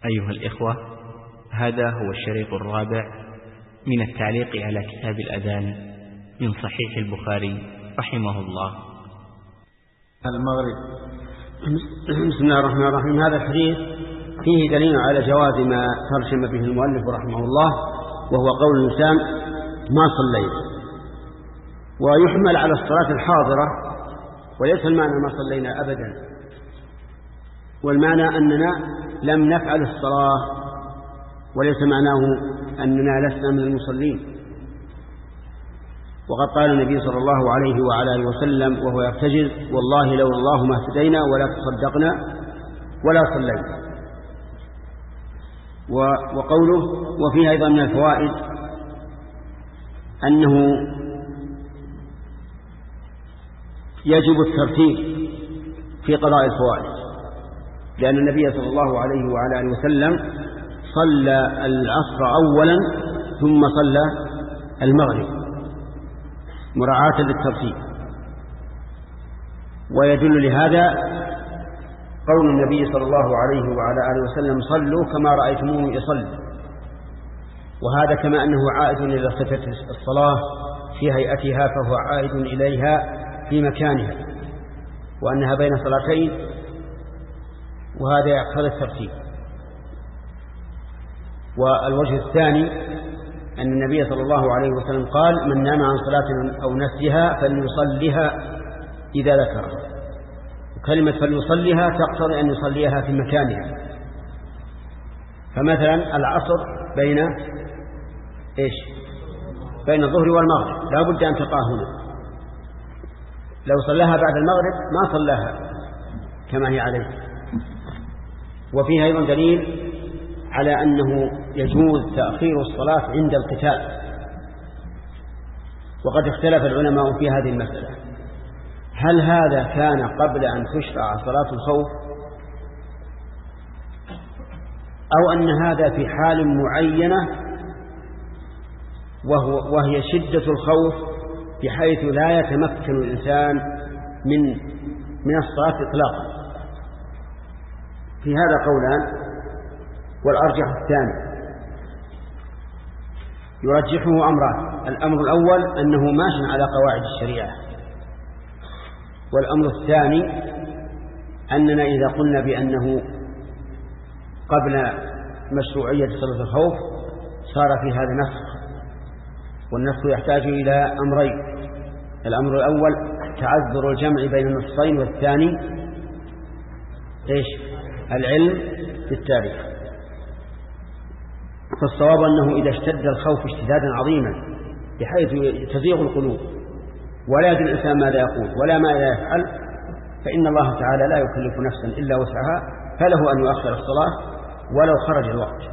أيها الإخوة، هذا هو الشريط الرابع من التعليق على كتاب الأذان من صحيح البخاري رحمه الله. المغرب. بسم الله الرحمن الرحيم. هذا الحديث فيه دليل على جواز ما ترجم به المؤلف رحمه الله، وهو قول الإنسان ما صليت، ويحمل على الصلاة الحاضرة، وليس المعنى ما صلينا أبدا، والمعنى أننا لم نفعل الصلاة، وليس معناه أننا لسنا من المصلين. وقد قال النبي صلى الله عليه وعلى آله وسلم وهو يرتجز: والله لولا الله ما اهتدينا ولا تصدقنا ولا صلينا. وقوله وفيه أيضا من الفوائد أنه يجب الترتيب في قضاء الفوائد، لأن النبي صلى الله عليه وعلى آله وسلم صلى العصر أولا ثم صلى المغرب مراعاة للترتيب. ويدل لهذا قول النبي صلى الله عليه وعلى آله وسلم: صلوا كما رأيتموني أصلي. وهذا كما أنه عائد إلى صفة الصلاة في هيئتها، فهو عائد إليها في مكانها، وأنها بين صلاتين، وهذا يقتضي الترتيب. والوجه الثاني أن النبي صلى الله عليه وسلم قال: من نام عن صلاة أو نسيها فليصليها إذا ذكرها. وكلمة فليصليها تقتضي أن يصليها في مكانها. فمثلا العصر بين الظهر والمغرب لا بد أن تقع هنا. لو صلاها بعد المغرب ما صلاها كما هي عليه. وفيه أيضا دليل على أنه يجوز تأخير الصلاة عند القتال، وقد اختلف العلماء في هذه المسألة: هل هذا كان قبل أن تشرع صلاة الخوف، أو أن هذا في حال معينة وهي شدة الخوف بحيث لا يتمكن الإنسان من الصلاة إطلاقا؟ في هذا قولان، والأرجح الثاني. يرجحه أمران: الأمر الأول أنه ماشٍ على قواعد الشريعة، والأمر الثاني أننا إذا قلنا بأنه قبل مشروعية صلاة الخوف صار في هذا نسخ، والنسخ يحتاج إلى أمرين: الأمر الأول تعذر الجمع بين النصين، والثاني العلم بالتاريخ. فالصواب أنه إذا اشتد الخوف اشتدادا عظيما بحيث تزيغ القلوب ولا يدري الإنسان ماذا يقول ولا ماذا يفعل، فإن الله تعالى لا يكلف نفسا إلا وسعها، فله أن يؤخر الصلاة ولو خرج الوقت.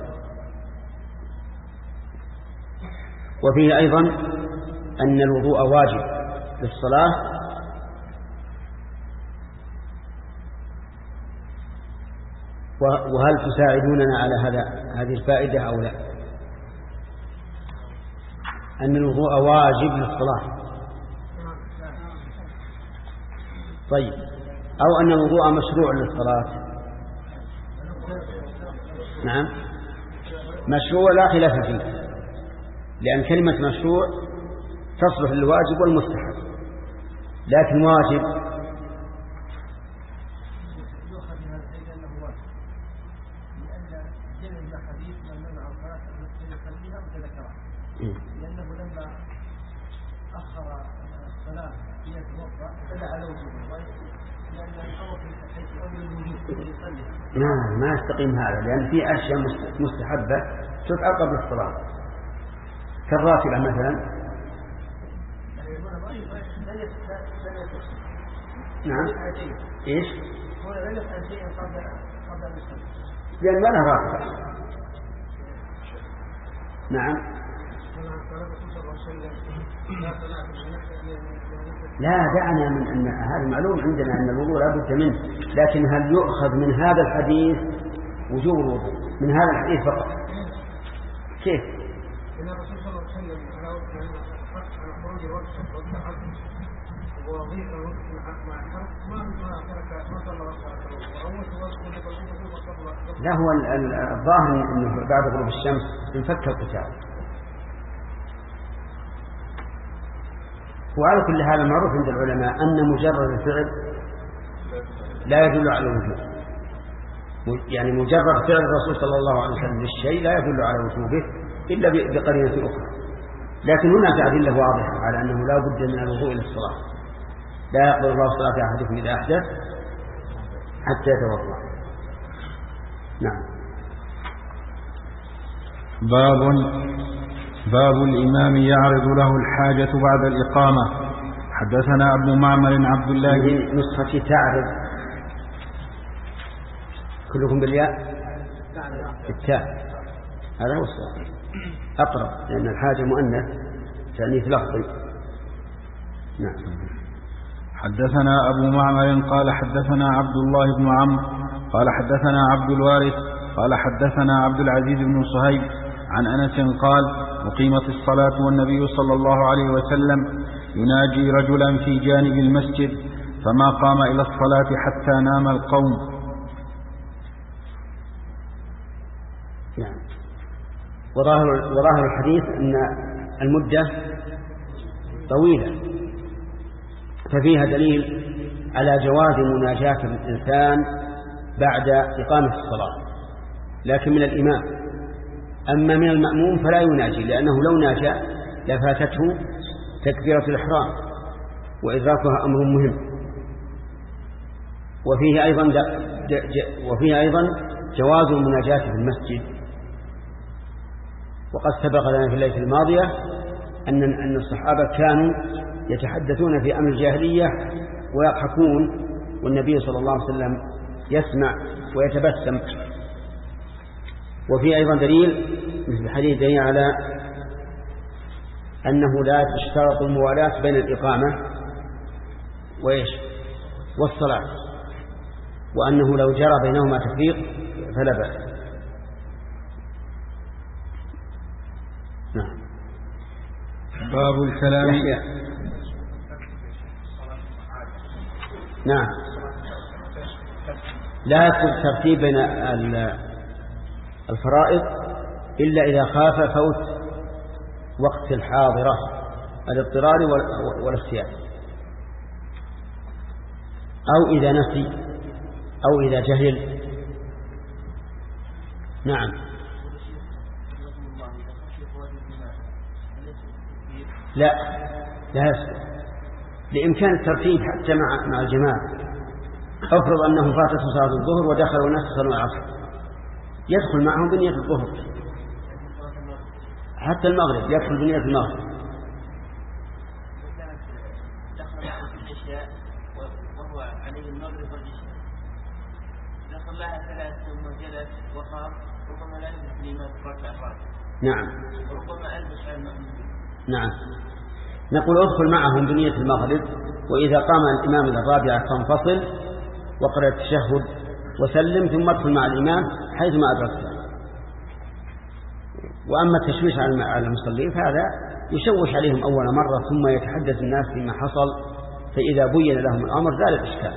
وفيه أيضا أن الوضوء واجب للصلاة، وهل تساعدوننا على هذه الفائدة أو لا؟ أن الوضوء واجب للصلاة. طيب، أو أن الوضوء مشروع للصلاة؟ نعم، مشروع لا خلاف فيه، لأن كلمة مشروع تصلح للواجب والمستحب، لكن واجب لأنه لما أخر الصلاة يتوضأ فدعا له وجوبه، لأن الأمر في أمر الوجوب يصلي. ما يستقيم هذا، لأن في أشياء مستحبة تفعل قبل الصلاة كالراتبة مثلا. نعم، هو لا يفعل شيئا قبل أن يصلي، لأن ما له راتبة. نعم. لا دعنا من أن هذا معلوم عندنا أن الوضوء لا بد منه، لكن هل يؤخذ من هذا الحديث وجوب الوضوء من هذا الحديث فقط؟ كيف؟ إن الرسول صلى الله عليه وسلم على خروج الوقت وضيق الوقت مع الحرب ما ترك ما صلى وقت أول وقت لا، هو الظاهر أنه بعد غروب الشمس انفك القتال. وعلى كل هذا معروف عند العلماء أن مجرد الفعل لا يدل على الوجوب، يعني مجرد فعل الرسول صلى الله عليه وسلم للشيء لا يدل على وجوبه إلا بقرينة أخرى. لكن هناك أدلة واضحة على أنه لا بد من الوضوء للصلاة، لا يقبل الله صلاة أحدكم إذا أحدث حتى يتوضأ. نعم. باب الإمام يعرض له الحاجة بعد الإقامة. حدثنا أبو معمر عبد الله. نسختي تعرض كلكم بالياء التاء، هذا هو الصحيح أقرب، لأن الحاجة مؤنث تأنيث لفظي. نعم. حدثنا أبو معمر قال حدثنا عبد الله بن عمرو قال حدثنا عبد الوارث قال حدثنا عبد العزيز بن صهيب عن أنس قال أقيمت الصلاة والنبي صلى الله عليه وسلم يناجي رجلا في جانب المسجد فما قام إلى الصلاة حتى نام القوم. نعم. وظاهر الحديث أن المدة طويلة، ففيها دليل على جواز مناجاة الإنسان بعد إقامة الصلاة، لكن من الإمام. أما من المأموم فلا يناجي، لأنه لو ناجى لفاتته تكبيرة الإحرام وإدراكها أمر مهم. وفيه أيضا جواز المناجاة في المسجد. وقد سبق لنا في الليلة الماضية أن الصحابة كانوا يتحدثون في أمر الجاهلية ويضحكون، والنبي صلى الله عليه وسلم يسمع ويتبسم. وفي أيضا دليل مثل الحديث دليل على أنه لا تشترط الموالاة بين الإقامة والصلاة، وأنه لو جرى بينهما تفريق فلا بأس. نعم. باب الكلام. نعم. لا يكون ترتيب بين الفرائض إلا إذا خاف فوت وقت الحاضرة، الاضطرار والاختيار، أو إذا نسي أو إذا جهل. نعم. لا يسقط، لإمكان الترتيب حتى مع الجماعة. أفرض أنه فاتت صلاة الظهر ودخلوا الناس صلوا العصر، يدخل معهم بنية الظهر، حتى المغرب يدخل بنية المغرب. وهو عليه المغرب والعشاء، دخل لها ثلاث ثم جلس وقام، ربما لا يدرك الإمام ركعة الرابعة. نعم. وربما ألبس على المأمومين. نعم. نقول ادخل معهم بنية المغرب، وإذا قام الإمام إلى الرابعة فانفصل وقرأ التشهد وسلم، ثم ادخل مع الإمام حيثما أدركته. وأما التشويش على المصلين فهذا يشوش عليهم أول مرة، ثم يتحدث الناس فيما حصل، فإذا بين لهم الأمر زال الإشكال.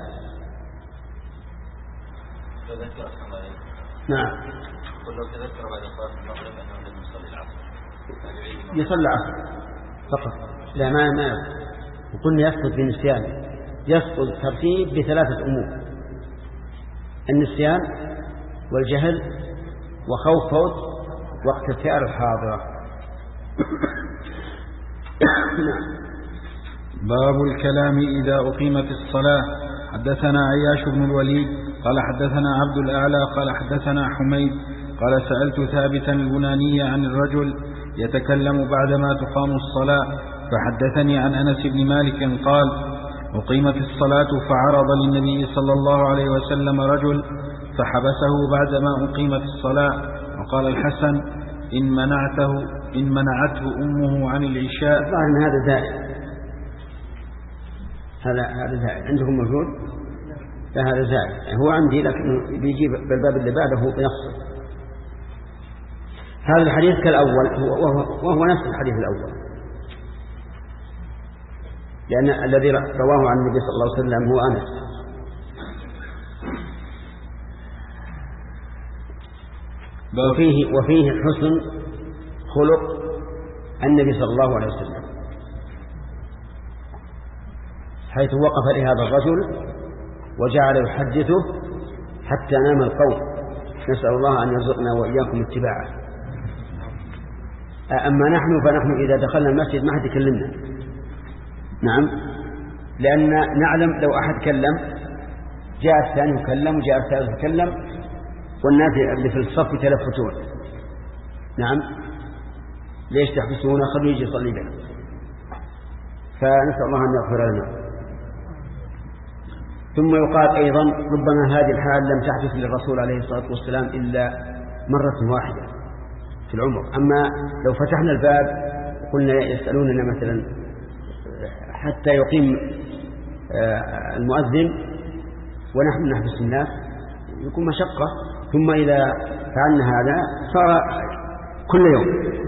نعم. يصلي العصر فقط، لا ما وقلنا يسقط بالنسيان، يسقط الترتيب بثلاثة أمور: النسيان والجهل وخوف فوت وقت اختيار الحاضرة. باب الكلام إذا أقيمت الصلاة. حدثنا عياش بن الوليد قال حدثنا عبد الأعلى قال حدثنا حميد قال سألت ثابتا البناني عن الرجل يتكلم بعدما تقام الصلاة، فحدثني عن أنس بن مالك قال أقيمت الصلاة فعرض للنبي صلى الله عليه وسلم رجل فحبسه بعدما أقيمت الصلاة. وقال الحسن إن منعته أمه عن العشاء. الظاهر هذا زائد، هذا زائد عندكم موجود؟ لا هذا زائد، هو عندي لكن بيجيب بالباب اللي بعده بنفسه. هذا الحديث كالأول وهو نفس الحديث الأول، لأن الذي رواه عن النبي صلى الله عليه وسلم هو أنس. وفيه حسن خلق النبي صلى الله عليه وسلم، حيث وقف لهذا الرجل وجعل يحدثه حتى نام القوم، نسأل الله أن يرزقنا وإياكم اتباعه. أما فنحن إذا دخلنا المسجد ما حد يكلمنا، نعم، لأن نعلم لو أحد كلم جاء الثاني يكلم وجاء الثالث يكلم والناس اللي في الصف يتلفتون، نعم، ليش تحبسونا؟ خلوا يجي يصلي بنا. فنسأل الله أن يغفر لنا. ثم يقال أيضا ربما هذه الحال لم تحدث للرسول عليه الصلاة والسلام إلا مرة واحدة في العمر. أما لو فتحنا الباب قلنا يسألوننا مثلا حتى يقيم المؤذن ونحن نحبس الناس يكون مشقة. ثم إذا فعلنا هذا صار كل يوم،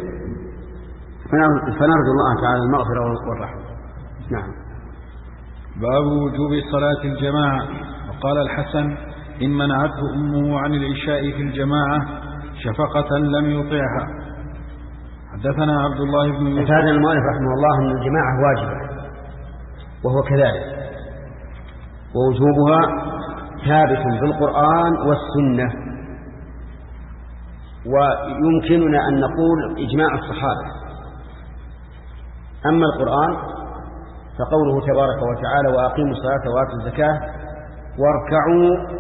فنرجو الله تعالى المغفرة والرحمة. نعم. باب وجوب صلاة الجماعة. وقال الحسن: إن منعته أمه عن العشاء في الجماعة شفقة لم يطيعها. حدثنا عبد الله بن يوسف. هذا المؤلف رحمه الله أن الجماعة واجبة، وهو كذلك، ووجوبها ثابت بالقرآن والسنة. ويمكننا أن نقول إجماع الصحابة. أما القرآن فقوله تبارك وتعالى: وأقيموا الصلاة وآتوا الزكاة واركعوا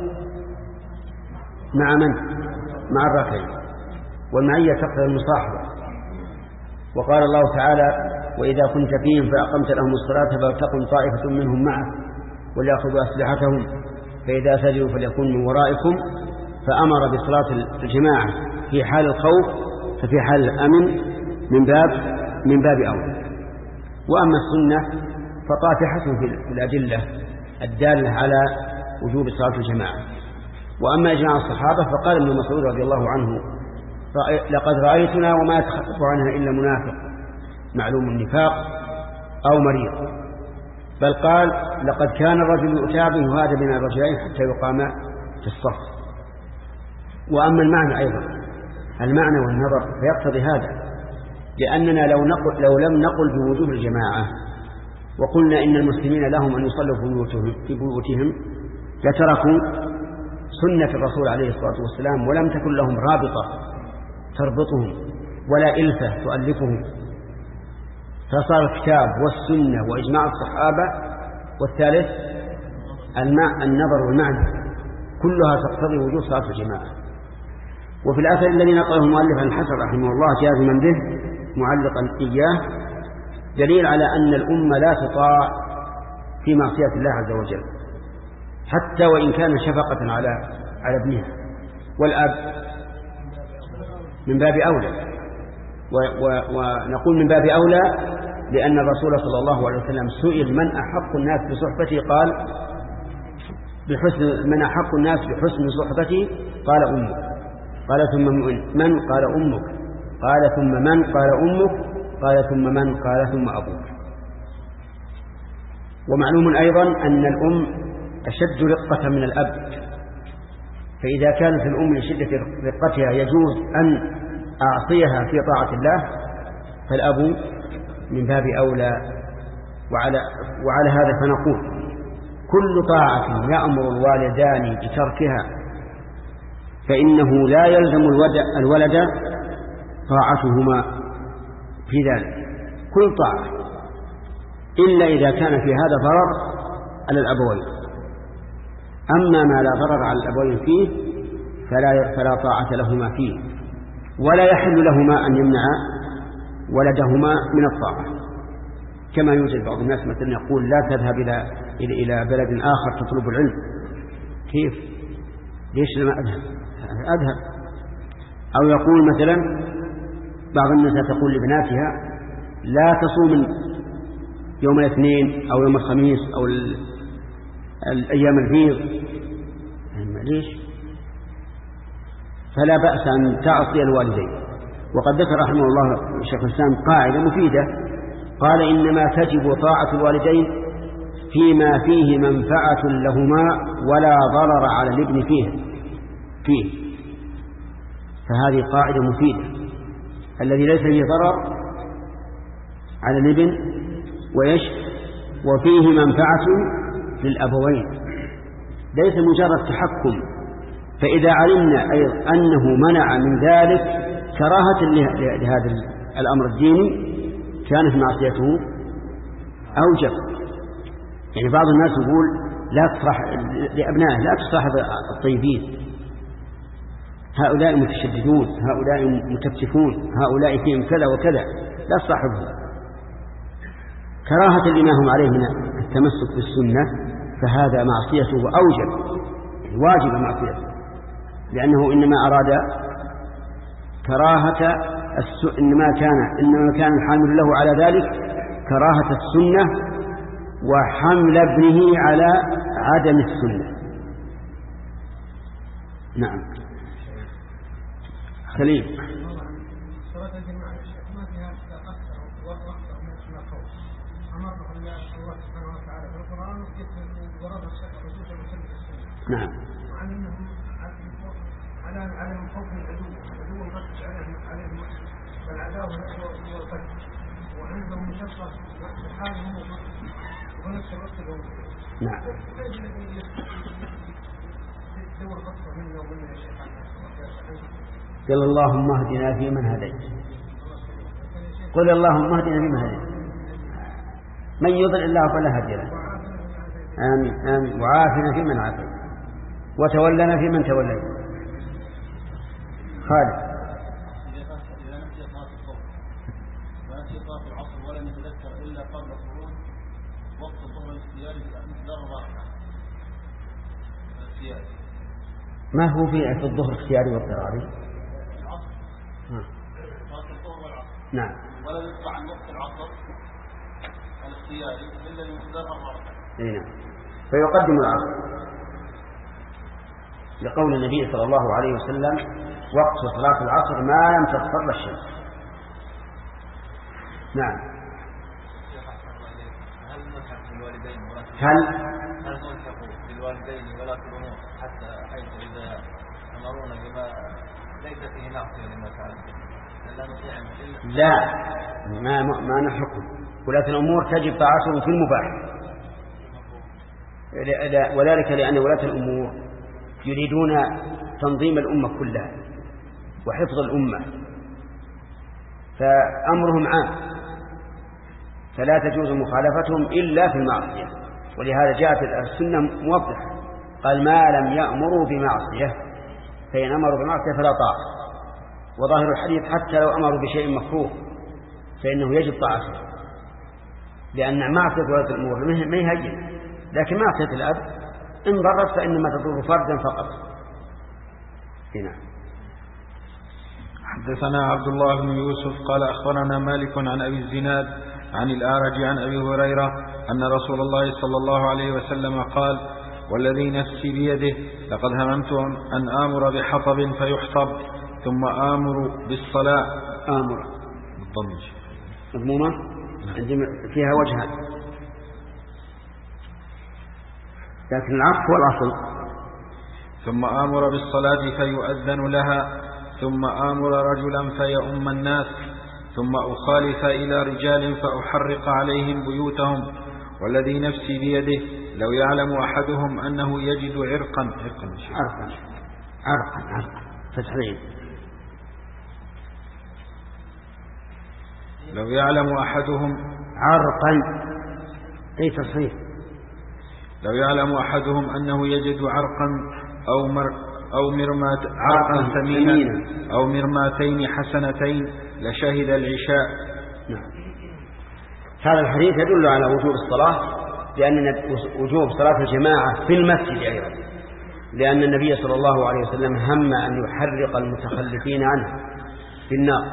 مع من؟ مع الراكعين. والمعية تقتضي المصاحبة. وقال الله تعالى: وإذا كنت فيهم فأقمت لهم الصلاة فلتقم طائفة منهم معك وليأخذوا أسلحتهم فإذا سجدوا فليكن من ورائكم. فأمر بصلاة الجماعة في حال الخوف، ففي حال الأمن من باب أولى. وأما السنة فطافحة في الأدلة الدالة على وجوب صلاة الجماعة. وأما إجماع الصحابة فقال ابن مسعود رضي الله عنه: لقد رأيتنا وما يتخفف عنها إلا منافق معلوم النفاق أو مريض. بل قال: لقد كان الرجل يتابع هذا بين الرجلين حتى يقام في الصف. وأما المعنى أيضا، المعنى والنظر فيقتضي هذا، لأننا لو لم نقل بوجوب الجماعة وقلنا إن المسلمين لهم أن يصلوا في بيوتهم لتركوا سنة الرسول عليه الصلاة والسلام، ولم تكن لهم رابطة تربطهم ولا إلفة تؤلفهم. فصار الكتاب والسنة وإجماع الصحابة، والثالث النظر والمعنى، كلها تقتضي وجوب صلاة الجماعة. وفي الأثر الذي نقله المؤلف عن الحسن رحمه الله جازما به معلقا إياه دليل على أن الأمة لا تطاع في معصية الله عز وجل، حتى وإن كان شفقة على ابنها. والأب من باب أولى، ونقول من باب أولى لأن الرسول صلى الله عليه وسلم سئل: من أحق الناس بصحبتي؟ قال: من أحق الناس بحسن صحبتي؟ قال: أمك. قال: ثم من؟ قال: أمك. قال: ثم من؟ قال: أمك. قال: ثم من؟ قال: ثم أبوك. ومعلوم أيضا أن الأم أشد رقة من الأب، فإذا كانت الأم لشدة رقتها يجوز أن أعصيها في طاعة الله، فالأب من باب أولى. وعلى هذا فنقول: كل طاعة يأمر الوالدان بتركها فإنه لا يلزم الولد طاعتهما في ذلك، كل طاعة، إلا إذا كان في هذا ضرر على الأبوين. أما ما لا ضرر على الأبوين فيه فلا طاعة لهما فيه، ولا يحل لهما أن يمنع ولدهما من الطاعة. كما يوجد بعض الناس مثلا يقول: لا تذهب إلى بلد آخر تطلب العلم. كيف؟ ليش لما أذهب؟ أو يقول مثلا بعض الناس تقول لبناتها: لا تصوم يوم الاثنين أو يوم الخميس أو الأيام البيض. ليش؟ فلا بأس أن تعصي الوالدين. وقد ذكر رحمه الله شيخ الإسلام قاعدة مفيدة، قال: إنما تجب طاعة الوالدين فيما فيه منفعة لهما ولا ضرر على الابن فيه. فهذه قاعدة مفيدة. الذي ليس فيه ضرر على الابن وفيه منفعة للأبوين، ليس مجرد تحكم. فإذا علمنا أيضا أنه منع من ذلك كراهة لهذا الأمر الديني كانت معصيته أوجب. يعني بعض الناس يقول لا تفرح لأبنائه، لا تصاحب الطيبين، هؤلاء متشددون، هؤلاء متفتفون، هؤلاء فيهم كذا وكذا، لا تصاحبهم، كراهة لما هم عليه من التمسك بالسنة، فهذا معصيته أوجب، واجب معصيته، لأنه إنما أراد كراهة إنما كان الحامل له على ذلك كراهة السنة وحمل ابنه على عدم السنة. نعم. سليم. نعم. على خوف العدو الغش عليهم والعداوة والقتل، وعندهم مشقة حالهم ونفس الوقت. نعم. قل اللهم اهدنا فيمن هديت، قل اللهم اهدنا فيمن هديت، من يضل الله فلا هادي له، آمين آمين، وعافنا فيمن عافيت، وتولنا فيمن توليت. خالد. إذا نسي صلاة الظهر ونسي صلاة العصر ولم يتذكر إلا قبل خروج وقت الظهر الاختياري مقدار الراحة الاختياري. ما هو في الظهر اختياري واضطراري؟ العصر. صلاة الظهر والعصر. نعم. ولا يدفع عن وقت العصر الاختياري إلا بمقدار الراحة. نعم. فيقدم العصر لقول النبي صلى الله عليه وسلم وقت صلاة العصر ما لم تصفر الشمس. نعم. هل ننصح بالوالدين ولا الأمور حتى حيث إذا أمرونا بما ليس فيه معصية لما فعل لا نطيعهم إلا لا ما نحكم. ولاة الأمور تجب طاعتهم في المباح، وذلك لأن ولاة الأمور يريدون تنظيم الأمة كلها وحفظ الأمة، فأمرهم عام، فلا تجوز مخالفتهم إلا في المعصية. ولهذا جاءت السنة موضحة، قال ما لم يأمروا بمعصية، فإن أمروا بمعصية فلا طاعة. وظاهر الحديث حتى لو أمروا بشيء مكروه فإنه يجب طاعته، لأن معصية ولاة الأمور ما يهجن، لكن معصية الأب إن ضرت فإنما تضر فردا فقط. هنا. حدثنا عبد الله بن يوسف قال أخبرنا مالك عن أبي الزناد عن الأعرج عن أبي هريرة أن رسول الله صلى الله عليه وسلم قال والذي نفسي بيده لقد هممت أن آمر بحطب فيحطب ثم آمر بالصلاة. آمر بالضبط مضمومة فيها وجهان، لكن العطف والأصل. ثم آمر بالصلاة فيؤذن لها ثم آمر رجلا فيؤم الناس ثم أخالف إلى رجال فأحرق عليهم بيوتهم والذي نفسي بيده لو يعلم أحدهم أنه يجد عرقا فتحريم. لو يعلم أحدهم عرقا أي تصحيح. لو يعلم أحدهم أنه يجد عرقا أو عرقا ثمينا أو مرماتين حسنتين لشهد العشاء. نعم. هذا الحديث يدل على وجوب الصلاة، لأن وجوب صلاة الجماعة في المسجد أيضا، لأن النبي صلى الله عليه وسلم هم أن يحرق المتخلفين عنه بالنار.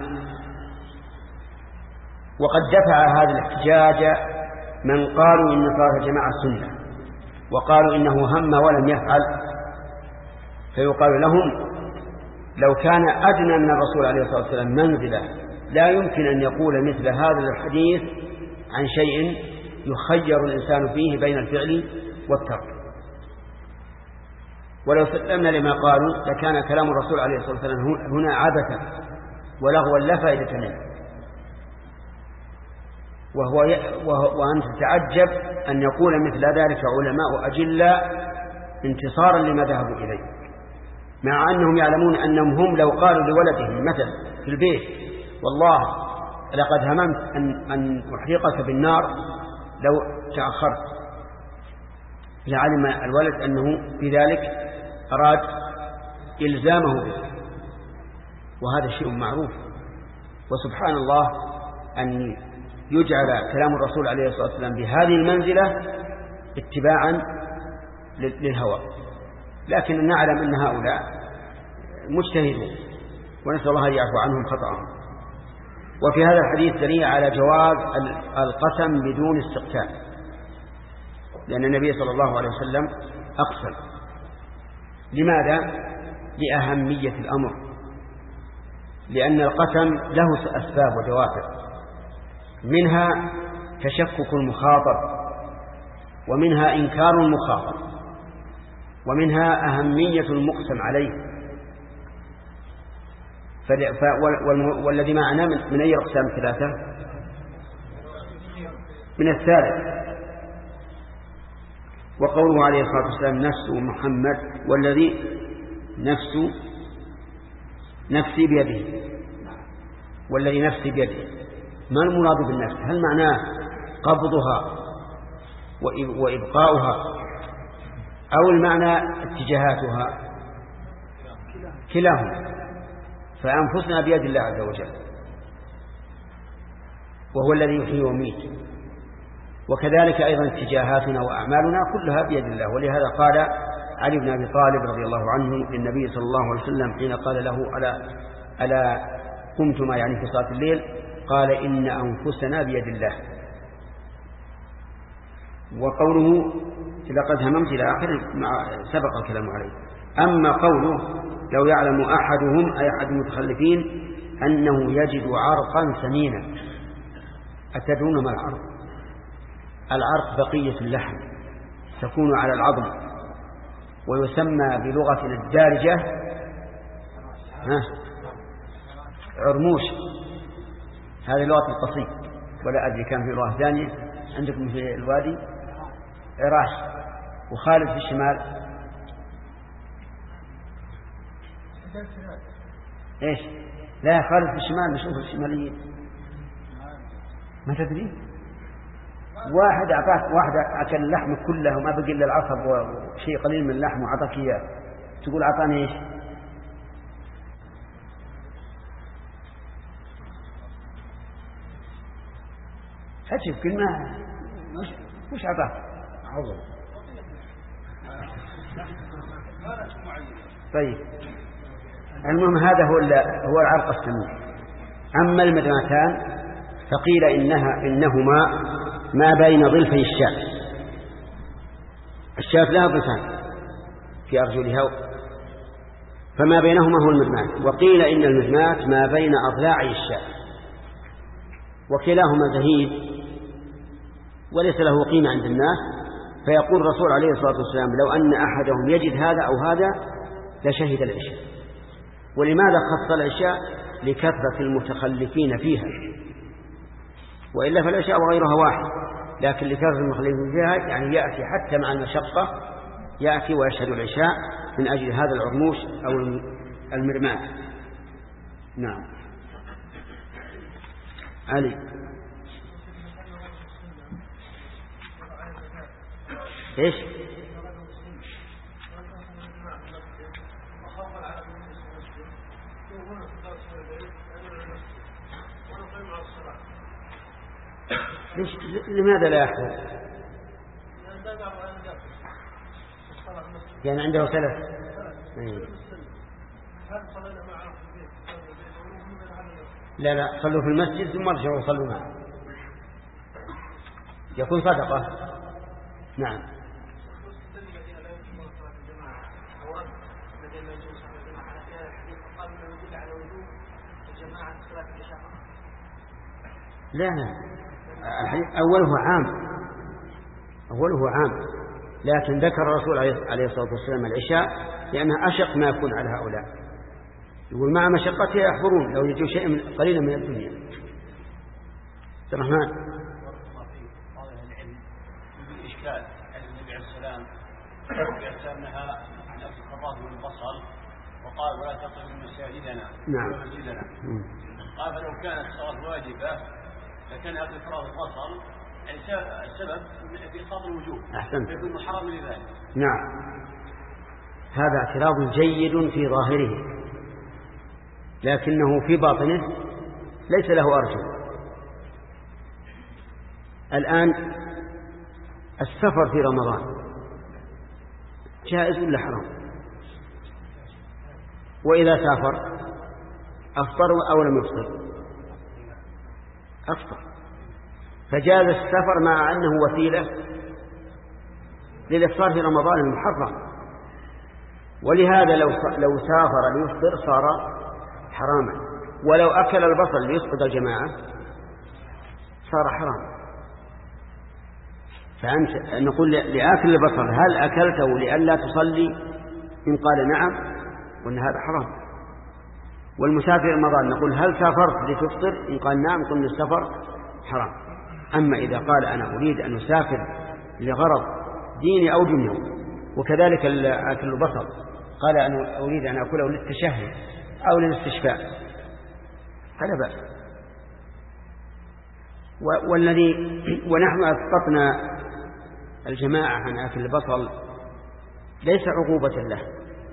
وقد دفع هذا الاحتجاج من قالوا إن صلاة الجماعة سنة، وقالوا إنه هم ولم يفعل، فيقال لهم لو كان أدنى من الرسول عليه الصلاة والسلام منزلة لا يمكن أن يقول مثل هذا الحديث عن شيء يخير الإنسان فيه بين الفعل والترك. ولو سلمنا لما قالوا لكان كلام الرسول عليه الصلاة والسلام هنا عبثا ولغوا لا فائدة منه. وأنت تتعجب أن يقول مثل ذلك علماء أجلاء انتصارا لما ذهبوا إليه، مع أنهم يعلمون أنهم هم لو قالوا لولدهم مثلا في البيت والله لقد هممت أن أحرقك بالنار لو تأخرت، لعلم الولد أنه في ذلك أراد إلزامه به، وهذا شيء معروف. وسبحان الله أن يجعل كلام الرسول عليه الصلاة والسلام بهذه المنزلة اتباعا للهوى، لكن نعلم أن هؤلاء مجتهدون ونسأل الله أن يعفو عنهم خطأهم. وفي هذا الحديث دليل على جواز القسم بدون استقتال، لأن النبي صلى الله عليه وسلم أقسم. لماذا؟ لأهمية الأمر، لأن القسم له أسباب ودوافع، منها تشكك المخاطب، ومنها إنكار المخاطب، ومنها أهمية المقسم عليه. والذي معنا من أي أقسام ثلاثة؟ من الثالث. وقوله عليه الصلاة والسلام نفس محمد والذي نفسي بيده، والذي نفسي بيده، ما المراد بالنفس؟ هل معناه قبضها وإبقاؤها أو المعنى اتجاهاتها؟ كلاهما. فأنفسنا بيد الله عز وجل، وهو الذي يحيي ويميت، وكذلك أيضا اتجاهاتنا وأعمالنا كلها بيد الله. ولهذا قال علي بن أبي طالب رضي الله عنه للنبي صلى الله عليه وسلم حين قال له ألا قمتما يعني في صلاة الليل؟ قال إن أنفسنا بيد الله. وقوله لقد هممت إلى آخر سبق الكلام عليه. أما قوله لو يعلم أحدهم أي أحد المتخلفين أنه يجد عرقا سمينا. أتدرون ما العرق؟ العرق بقية اللحم تكون على العظم، ويسمى بلغتنا الدارجة عرموش. هذه لغة القصيد، ولا أدري كان في لغة ثانية عندكم في الوادي عراش. وخالد في الشمال إيش؟ لا، خالد في الشمال نشوف الشماليين ما تدري. واحد أعطاك واحد أكل اللحم كله وما بقي إلا العصب وشيء قليل من اللحم وعطاك إياه، تقول أعطاني إيش؟ هاتف كلمة وش عطاك؟ عظم. طيب المهم هذا هو العرق السمين. أما المدمتان فقيل إنهما ما بين ضلفي الشاة. الشاة لها ضلفان في أرجلها، فما بينهما هو المدمات. وقيل إن المدمات ما بين أضلاعي الشاة، وكلاهما زهيد وليس له قيمة عند الناس. فيقول الرسول عليه الصلاة والسلام لو أن أحدهم يجد هذا أو هذا لشهد العشاء. ولماذا خص العشاء؟ لكثرة المتخلفين فيها، وإلا فالعشاء وغيرها واحد، لكن لكثرة المتخلفين فيها يعني يأتي حتى مع المشقة يأتي ويشهد العشاء من أجل هذا العرموش أو المرمات. نعم. علي إيش؟ لماذا لا يحضر؟ يعني عنده سلف. لا صلوا في المسجد ثم ارجعوا وصلوا معه، يكون صدقة. نعم. لا أوله عام لكن ذكر الرسول عليه الصلاة والسلام العشاء لأنها أشق ما يكون على هؤلاء. يقول مع مشقتها يحضرون لو يجوا شيء قليلا من الدنيا. عبد الرحمن الإشكال عن النبي عليه السلام يأتمنها عن أكل الخراط والبصل وقال ولا تقم مساجدنا نعم. مسجدنا. قال فلو كانت الصلاة واجبة لكان أكل الخراط والبصل يعني السبب في إسقاط الوجوب. أحسنت. فيكون محرم لذلك. نعم، هذا اعتراض جيد في ظاهره لكنه في باطنه ليس له أرجل. الآن السفر في رمضان جائز ولا حرام؟ وإذا سافر أفطر أو لم يفطر؟ أفطر. فجاز السفر مع أنه وسيلة للإفطار في رمضان المحرم، ولهذا لو سافر ليفطر صار حراما، ولو أكل البصل ليسقط الجماعة صار حرام. فأنت نقول لآكل البصل هل أكلته لئلا تصلي؟ إن قال نعم قلنا هذا حرام. والمسافر رمضان نقول هل سافرت لتفطر؟ إن قال نعم قلنا السفر حرام. أما إذا قال أنا أريد أن أسافر لغرض ديني أو دنيوي، وكذلك أكل البصل قال أنا أريد أن أكله للتشهي أو للاستشفاء فلا بأس. ونحن أسقطنا الجماعة عن أكل البصل ليس عقوبة له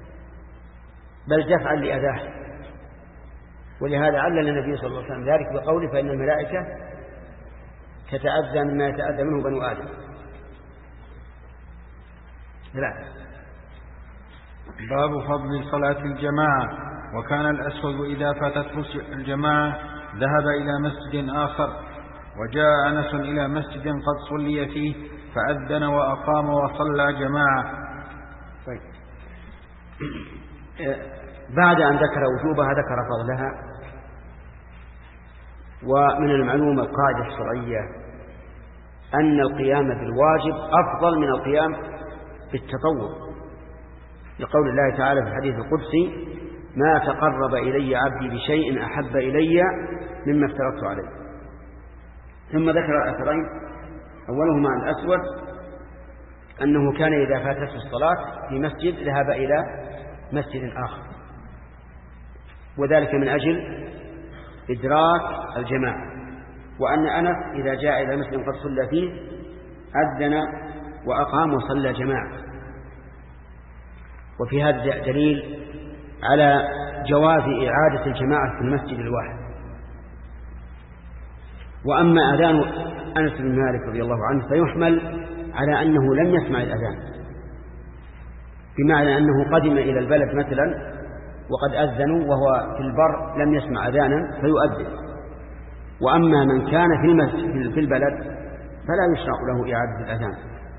بل دفعا لأذاه، ولهذا علل النبي صلى الله عليه وسلم ذلك بقوله فإن الملائكة تتأذى مما يتأذى منه بنو آدم. لا. باب فضل صلاة الجماعة. وكان الأسود إذا فاتته الجماعة ذهب إلى مسجد آخر، وجاء أنس إلى مسجد قد صلي فيه فأذن وأقام وصلى جماعة. طيب. بعد أن ذكر وجوبها ذكر فضلها. ومن المعلومة القاعدة الشرعية أن القيام بالواجب أفضل من القيام بالتطوع، لقول الله تعالى في الحديث القدسي ما تقرب إلي عبدي بشيء أحب إلي مما افترضت عليه. ثم ذكر الأثرين، أولهما عن الأسود أنه كان إذا فاتته الصلاة في مسجد ذهب إلى مسجد آخر، وذلك من أجل إدراك الجماعة. وأن أنس إذا جاء إلى مسجد قد صلى فيه أذن وأقام وصلى جماعة. وفي هذا دليل على جواز إعادة الجماعة في المسجد الواحد. وأما أذان أنس بن مالك رضي الله عنه فيحمل على أنه لم يسمع الأذان، بمعنى أنه قدم إلى البلد مثلا وقد أذنوا وهو في البر لم يسمع أذانا فيؤذن. وأما من كان في المسجد في البلد فلا يشرع له إعادة الأذان،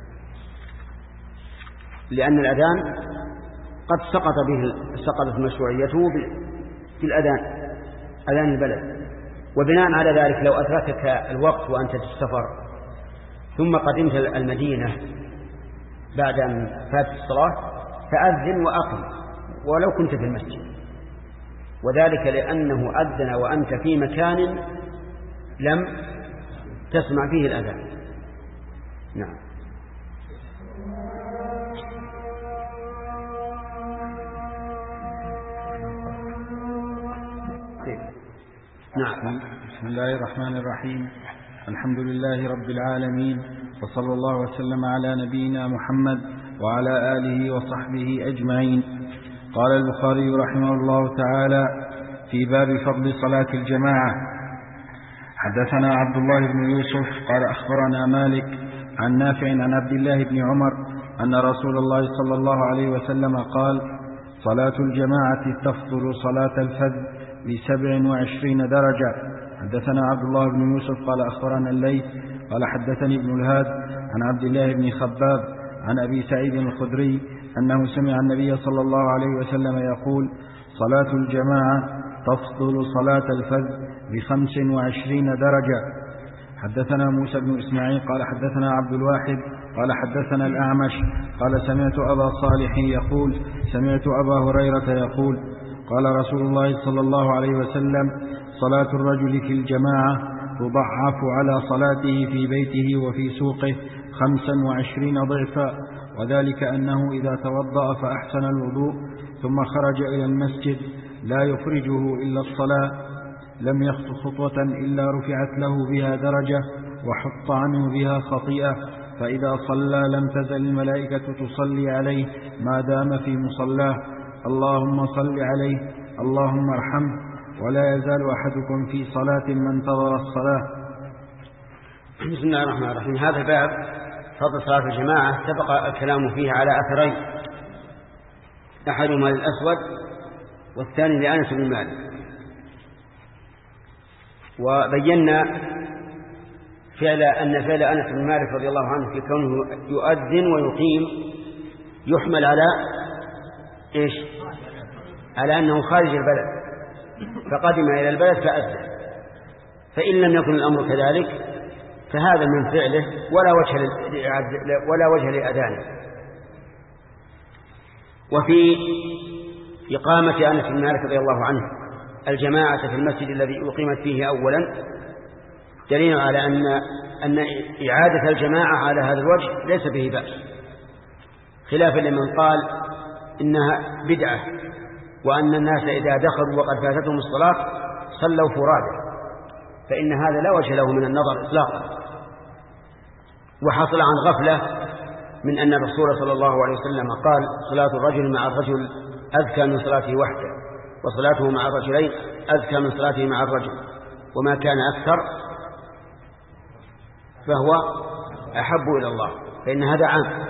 لأن الأذان قد سقطت مشروعيته في الأذان، أذان البلد. وبناء على ذلك لو أدركك الوقت وأنت في السفر ثم قدمت المدينة بعد أن فات الصلاة فأذن وأقم ولو كنت في المسجد، وذلك لأنه أذن وأنت في مكان لم تسمع فيه الأذان. نعم. نعم. بسم الله الرحمن الرحيم. الحمد لله رب العالمين، وصلى الله وسلم على نبينا محمد وعلى آله وصحبه أجمعين. قال البخاري رحمه الله تعالى في باب فضل صلاة الجماعة: حدثنا عبد الله بن يوسف قال أخبرنا مالك عن نافع عن عبد الله بن عمر أن رسول الله صلى الله عليه وسلم قال: صلاة الجماعة تفضل صلاة الفذ ب27 درجة. حدثنا عبد الله بن يوسف قال أخبرنا الليث قال حدثني ابن الهاد عن عبد الله بن خباب عن أبي سعيد الخدري أنه سمع النبي صلى الله عليه وسلم يقول: صلاة الجماعة تفضل صلاة الفذ ب25 درجة. حدثنا موسى بن إسماعيل قال حدثنا عبد الواحد قال حدثنا الأعمش قال سمعت أبا صالح يقول سمعت أبا هريرة يقول قال رسول الله صلى الله عليه وسلم صلاة الرجل في الجماعة تضعف على صلاته في بيته وفي سوقه 25 ضعفا، وذلك أنه إذا توضأ فأحسن الوضوء ثم خرج إلى المسجد لا يخرجه إلا الصلاة لم يخطو خطوة إلا رفعت له بها درجة وحط عنه بها خطيئة، فإذا صلى لم تزل الملائكة تصلي عليه ما دام في مصلاه، اللهم صل عليه اللهم ارحمه، ولا يزال أحدكم في صلاة ما انتظر الصلاة. بسم الله الرحمن الرحيم. هذا الباب فضل صلاة الجماعة سبق الكلام فيه على أثرين، أحدهما للأسود والثاني لأنس بن مالك، وبينا أن فعل أنس بن مالك رضي الله عنه في كونه يؤذن ويقيم يحمل على إيش؟ على أنه خارج البلد فقدم إلى البلد فأذن، فإن لم يكن الأمر كذلك فهذا من فعله ولا وجه لأذانه. وفي إقامة أنس بن مالك رضي الله عنه الجماعة في المسجد الذي أقيمت فيه أولا دليل على أن إعادة الجماعة على هذا الوجه ليس به بأس، خلافا لمن قال إنها بدعة وأن الناس إذا دخلوا وقد فاتتهم الصلاة صلوا فرادى، فإن هذا لا وجه له من النظر إطلاقا، وحصل عن غفلة من أن الرسول صلى الله عليه وسلم قال صلاة الرجل مع الرجل أذكى من صلاته وحده، وصلاته مع الرجلين أذكى من صلاته مع الرجل، وما كان أكثر فهو أحب إلى الله، فإن هذا عام.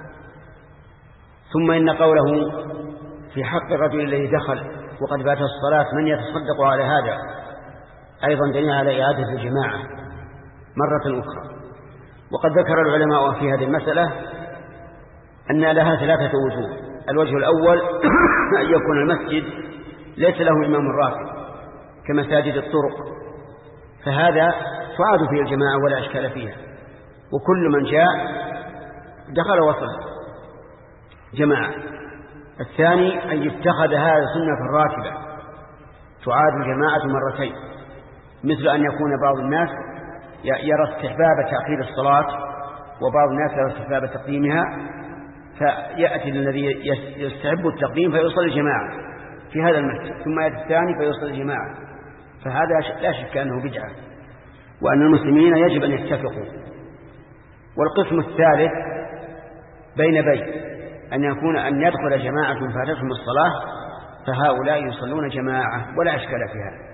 ثم إن قوله في حق الرجل الذي دخل وقد فات الصلاة من يتصدق على هذا أيضا دليل على إعادة الجماعة مرة أخرى. وقد ذكر العلماء في هذه المسألة أن لها 3 وجوه. الوجه الأول أن يكون المسجد ليس له إمام راتب كمساجد الطرق، فهذا تعاد فيه الجماعة ولا إشكال فيها، وكل من جاء دخل وصل جماعة. الثاني أن يتخذ هذا سنة راتبة تعاد الجماعة مرتين، مثل أن يكون بعض الناس يرى استحباب تأخير الصلاة وبعض الناس يرى استحباب تقديمها، فيأتي الذي يستحب التقديم فيصلي جماعة في هذا المسجد، ثم يأتي الثاني فيصلي جماعة، فهذا لا شك أنه بدعة، وأن المسلمين يجب أن يتفقوا. والقسم الثالث بين أن يدخل جماعة فاتتهم الصلاة فهؤلاء يصلون جماعة ولا أشكال في هذا.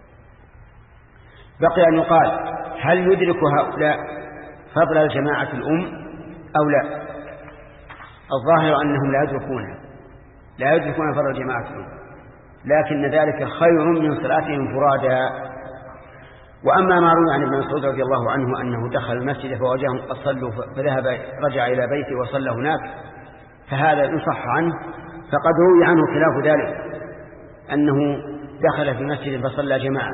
بقي أن يقال هل يدرك هؤلاء فضل الجماعة الأم أو لا؟ الظاهر أنهم لا يدركون فضل الجماعة الأم، لكن ذلك خير من صلاتهم فرادا. وأما ما روي عن ابن مسعود رضي الله عنه أنه دخل المسجد فوجدهم قد صلوا رجع إلى بيته وصلى هناك، فهذا إن صح عنه فقد روي عنه خلاف ذلك أنه دخل في مسجد فصلى جماعة،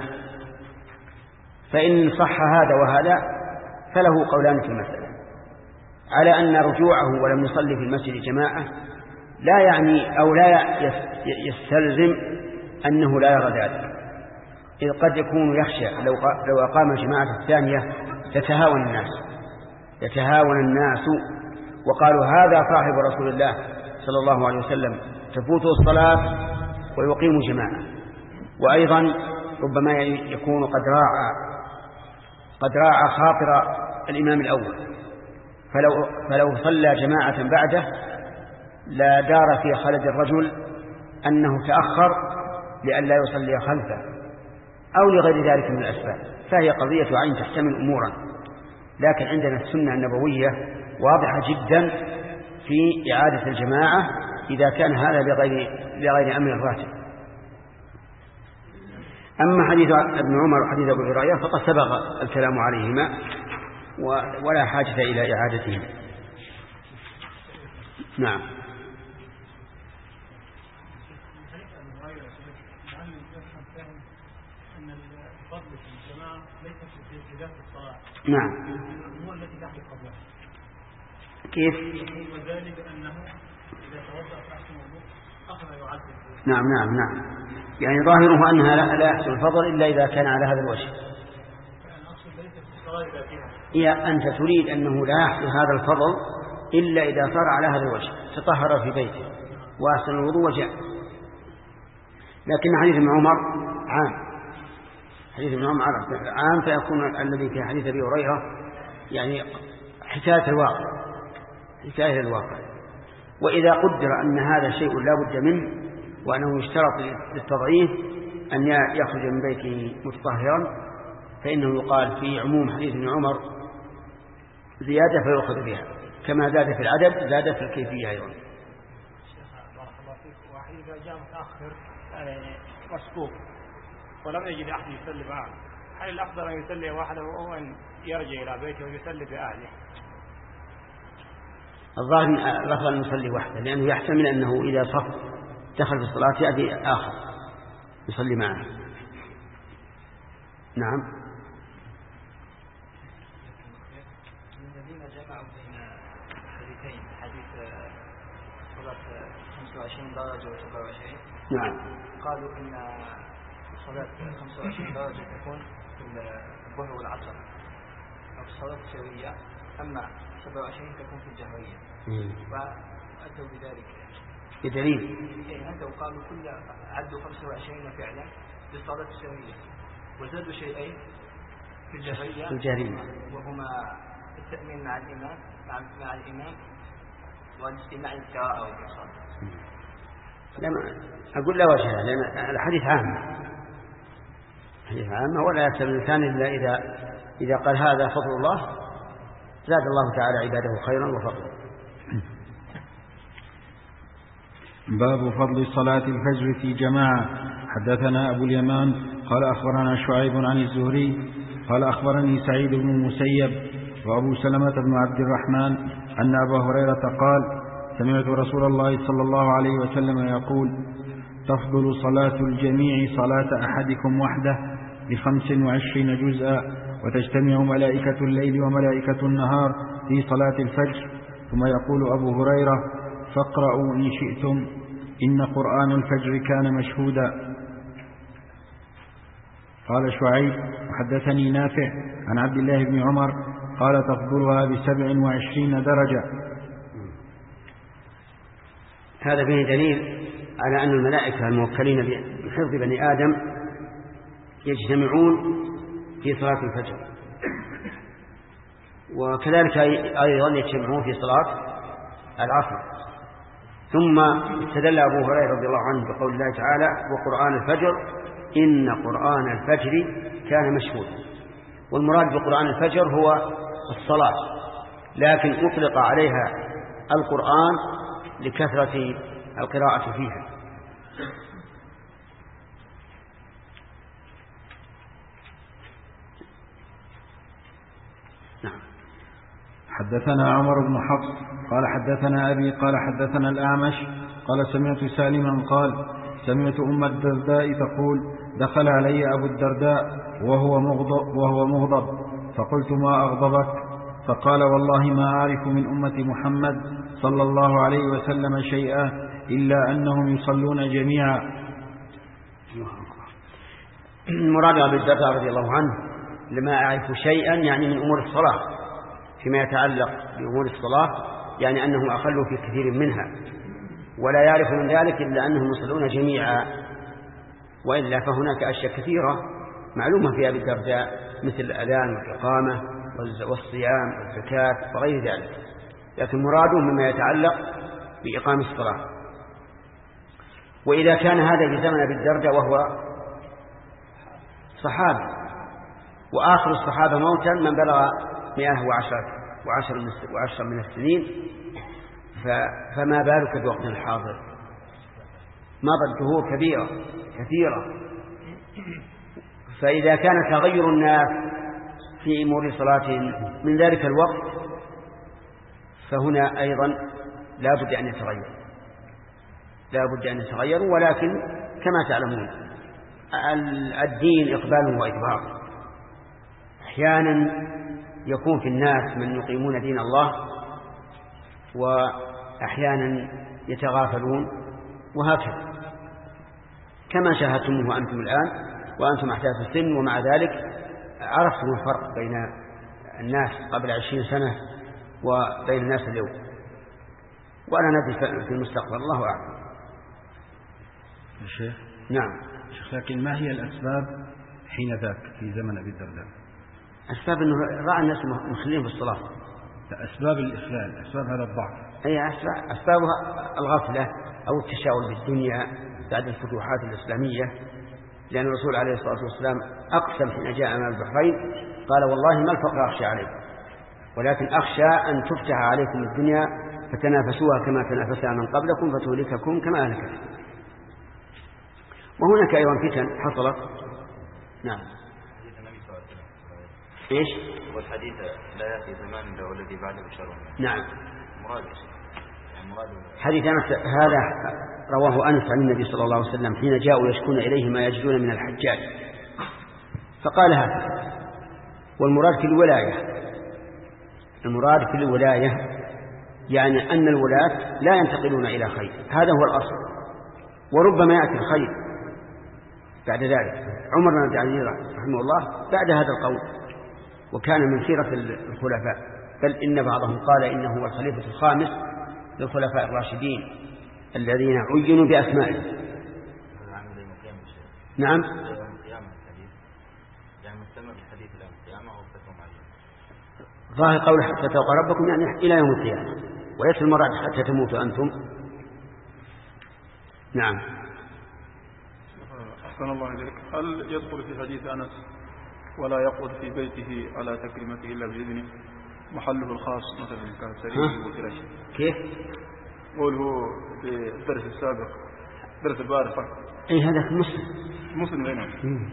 فإن صح هذا وهذا فله قولان في المسألة، على أن رجوعه ولم يصلي في المسجد جماعة لا يعني أو لا يستلزم أنه لا يرى ذلك، إذ قد يكون يخشى لو أقام الجماعة الثانية يتهاون الناس وقالوا هذا صاحب رسول الله صلى الله عليه وسلم تفوته الصلاة ويقيم جماعة. وأيضا ربما يكون قد راعى خاطر الإمام الأول، فلو صلى جماعة بعده لا دار في خلد الرجل أنه تأخر لئلا يصلي خلفه أو لغير ذلك من الأسباب، فهي قضية عين تحتمل أمورا. لكن عندنا السنة النبوية واضحة جدا في إعادة الجماعة إذا كان هذا لغير أمر الراتب. أما حديث ابن عمر وحديث أبو هريرة فقد سبق الكلام عليهما ولا حاجة إلى إعادتهما. نعم. نعم. كيف؟ يقول ذلك أنه إذا توضأ في أحسن الوضوء أخذ يعدل. نعم يعني ظاهره أنها لا يحصل الفضل إلا إذا كان على هذا الوجه. هي أنت تريد أنه لا يحصل هذا الفضل إلا إذا صار على هذا الوجه، تطهر في بيته وأحسن الوضوء وجاء. لكن حديث ابن عمر عام، حديث ابن عمر عام، فيكون الذي في حديث أبي هريرة يعني حكاية الواقع. وإذا قدر أن هذا شيء لا بد منه وأنه يشترط للتضعيف أن يخرج من بيته متطهرا، فإنه يقال في عموم حديث ابن عمر زيادة فيؤخذ بها، كما زاد في العدد زاد في الكيفية أيضا. بارك الله فيك. واحد إذا جاء متأخر مسبوق ولم يجد أحد يصلي معه، هل الأفضل أن يصلي وحده أو أن يرجع إلى بيته ويصلي بأهله؟ الظاهر الأفضل أن يصلي وحده، لأنه يحتمل أنه إذا صف دخل في الصلاة يأتي آخر يصلي معه. نعم. الذين جمعوا بين حديثين، حديث صلاة 25 درجة و27، نعم، قالوا إن صلاة 25 درجة تكون في الظهر والعصر أو في الصلاة السرية، أما 27 تكون في الجهرية. فأتوا بذلك بدليل. أتوا قالوا كل عدوا 25 فعلا في الصلاة السرية، وزادوا شيئين في الجهرية وهما التأمين مع الإمام مع الإمام والاستماع للقراءة والإرسال. لما أقول لا وجه، لأن الحديث عام، ولا يحسب الإنسان إلا إذا قال هذا فضل الله زاد الله تعالى عباده خيرا وفضلا. باب فضل صلاة الفجر في جماعة. حدثنا أبو اليمان قال أخبرنا شعيب عن الزهري قال أخبرني سعيد بن المسيب وأبو سلمة بن عبد الرحمن أن أبا هريرة قال سمعت رسول الله صلى الله عليه وسلم يقول تفضل صلاة الجميع صلاة أحدكم وحده ب25 جزءا، وتجتمع ملائكة الليل وملائكة النهار في صلاة الفجر. ثم يقول أبو هريرة فاقرأوا إن شئتم إن قرآن الفجر كان مشهودا. قال شعيب وحدثني نافع عن عبد الله بن عمر قال تفضلها ب27 درجة. هذا فيه دليل على أن الملائكة الموكلين بحفظ بني آدم يجتمعون في صلاة الفجر، وكذلك أيضا يجتمعون في صلاة العصر. ثم استدل أبو هريرة رضي الله عنه بقول الله تعالى وقرآن الفجر إن قرآن الفجر كان مشهودا. والمراد بقرآن الفجر هو الصلاة، لكن أطلق عليها القرآن لكثرة القراءة فيها. نعم. حدثنا عمر بن حفص قال حدثنا أبي قال حدثنا الأعمش قال سمعت سالما قال سمعت أم الدرداء تقول دخل علي أبو الدرداء وهو مغضب فقلت ما أغضبك؟ فقال والله ما أعرف من أمة محمد صلى الله عليه وسلم شيئا إلا أنهم يصلون جميعا. المراد أبي الدرداء رضي الله عنه لما أعرف شيئا يعني من أمور الصلاة، فيما يتعلق بأمور الصلاة يعني أنه أقل في كثير منها، ولا يعرف من ذلك إلا أنهم يصلون جميعا، وإلا فهناك أشياء كثيرة معلومة في أبي الدرداء مثل الأذان والإقامة والصيام والزكاة وغير ذلك، لكن مراده مما يتعلق بإقام الصلاة. وإذا كان هذا في زمن أبي الدرداء وهو صحابي، وآخر الصحابة موتا من بلغ 110 من السنين، فما بالك بوقت الحاضر؟ مضت دهور كثيرة. فإذا كان تغير الناس في أمور صلاتهم من ذلك الوقت فهنا أيضا لا بد أن يتغير، ولكن كما تعلمون الدين إقبال وإدبار. أحيانا يكون في الناس من يقيمون دين الله وأحيانا يتغافلون، وهكذا كما شاهدتموه أنتم الآن وأنتم أحداث السن، ومع ذلك عرفتم الفرق بين الناس قبل 20 سنة وبين الناس اليوم، وأنا ندري في المستقبل، الله أعلم. الشيخ نعم شيخ، لكن ما هي الأسباب حين ذاك في زمن أبي الدرداء؟ أسباب أنه رأى الناس مخلين في الصلاة. أسباب الإخلال، أسباب هذا الضعف. أي أسبابها الغفلة أو التشاؤم بالدنيا بعد الفتوحات الإسلامية، لأن الرسول عليه الصلاة والسلام أقسم حين جاء من البحرين قال والله ما الفقر أخشى عليكم، ولكن أخشى أن تفتح عليكم الدنيا فتنافسوها كما تنافسها من قبلكم فتهلككم كما أهلكتكم. وهناك أيضا فتن حصلت. نعم. إيش؟ والحديث لا يأتي زمان إلا والذي بعده شر. نعم. مراد حديث أنس هذا رواه أنس عن النبي صلى الله عليه وسلم حين جاءوا يشكون إليه ما يجدون من الحجاج، فقال هذا. والمراد في الولاية، المراد في الولاية يعني أن الولاة لا ينتقلون إلى خير، هذا هو الأصل، وربما يأتي الخير بعد ذلك. عمر بن عبد العزيز رحمه الله بعد هذا القول، وكان من سيرة الخلفاء، بل إن بعضهم قال إنه هو الخليفة الخامس للخلفاء الراشدين الذين عينوا بأسمائهم. نعم. ظاهر قول حتى تلقى ربكم يعني إلى يوم القيامة، وليس المراد حتى تموتوا أنتم. نعم. أحسن الله إليك. هل يدخل في حديث أنس ولا يقعد في بيته على تكريمته إلا بإذنه محله الخاص مثلا كسرير وفراش؟ كيف؟ قوله في الدرس السابق درس البارحة. أي هذا مسلم هنا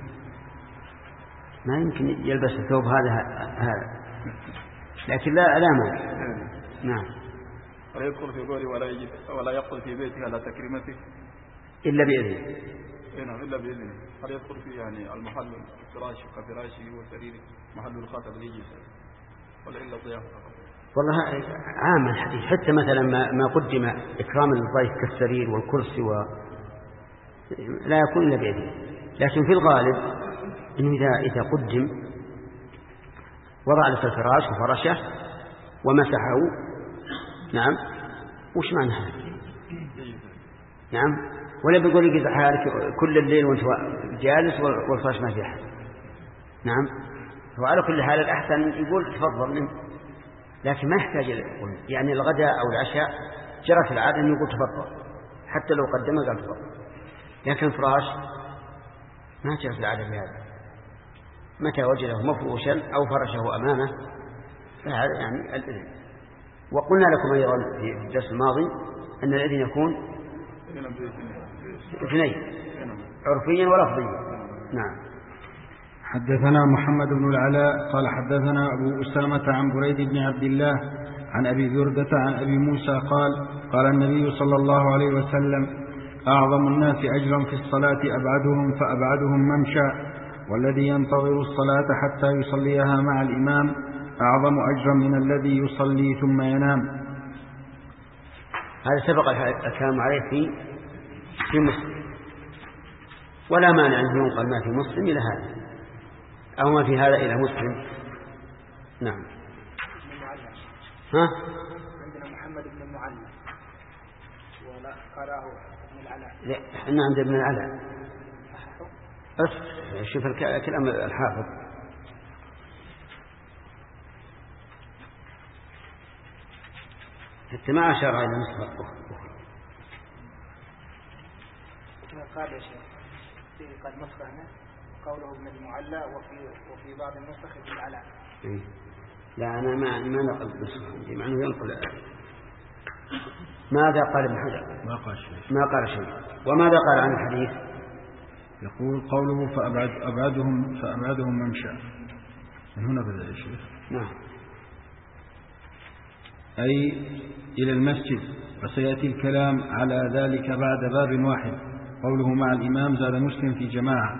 ما يمكن يلبس الثوب هذا لكن لا مانع. نعم. ولا يدخل في قوله ولا يقعد في بيته على تكريمته إلا بإذنه. نعم إلا بإذنه. هل يدخل في يعني المحل الفراش كفراشه وسريره محل الخاص الذي يجلس ولا إلا الضيافة فقط؟ والله عام الحديث، حتى مثلا ما قدم إكرام الضيف كالسرير والكرسي لا يكون إلا بإذنه، لكن في الغالب إنه إذا قدم وضع لك الفراش وفرشه ومسحه. نعم. وش معنى هذا؟ نعم. ولا بيقول يجد حالك كل الليل وانت جالس والفراش ما في أحد. نعم. وعلى كل حال الأحسن يقول تفضل منه، لكن ما يحتاج يعني الغداء أو العشاء جرت العادة أن يقول تفضل، حتى لو قدمه قال تفضل، لكن الفراش ما جرت العادة بهذا. متى وجده مفروشا أو فرشه أمامه فهذا يعني الإذن. وقلنا لكم أيضا في الدرس الماضي أن الإذن يكون اثنين، عرفيا ولفظيا. نعم. حدثنا محمد بن العلاء قال حدثنا أبو أسامة عن بريد بن عبد الله عن أبي بردة عن أبي موسى قال النبي صلى الله عليه وسلم أعظم الناس أجرا في الصلاة أبعدهم فأبعدهم ممشى، والذي ينتظر الصلاة حتى يصليها مع الإمام أعظم أجرا من الذي يصلي ثم ينام. هذا سبق الكلام عليه في مسلم، ولا مانع أن ينقل ما في مسلم إلى هذا أو ما في هذا إلى مسلم. نعم. عندنا محمد بن المعلى ولا قرأه ابن العلاء. لا احنا عند ابن العلاء بس شوف الكلام الحافظ. حتى ما أشار إلى نسخة أخرى. قال يا شيخ في قد نسخة هنا قوله ابن المعلى وفي بعض النسخ ابن العلاء. لا أنا ما نقل نسخة مع أنه ينقل. ماذا قال ابن حجر؟ ما قال شيء. وماذا قال عن الحديث؟ يقول قوله فأبعدهم ممشى، من هنا بدأ يا شيخ. نعم. أي إلى المسجد، وسيأتي الكلام على ذلك بعد باب واحد. قوله مع الإمام زاد مسلم في جماعة،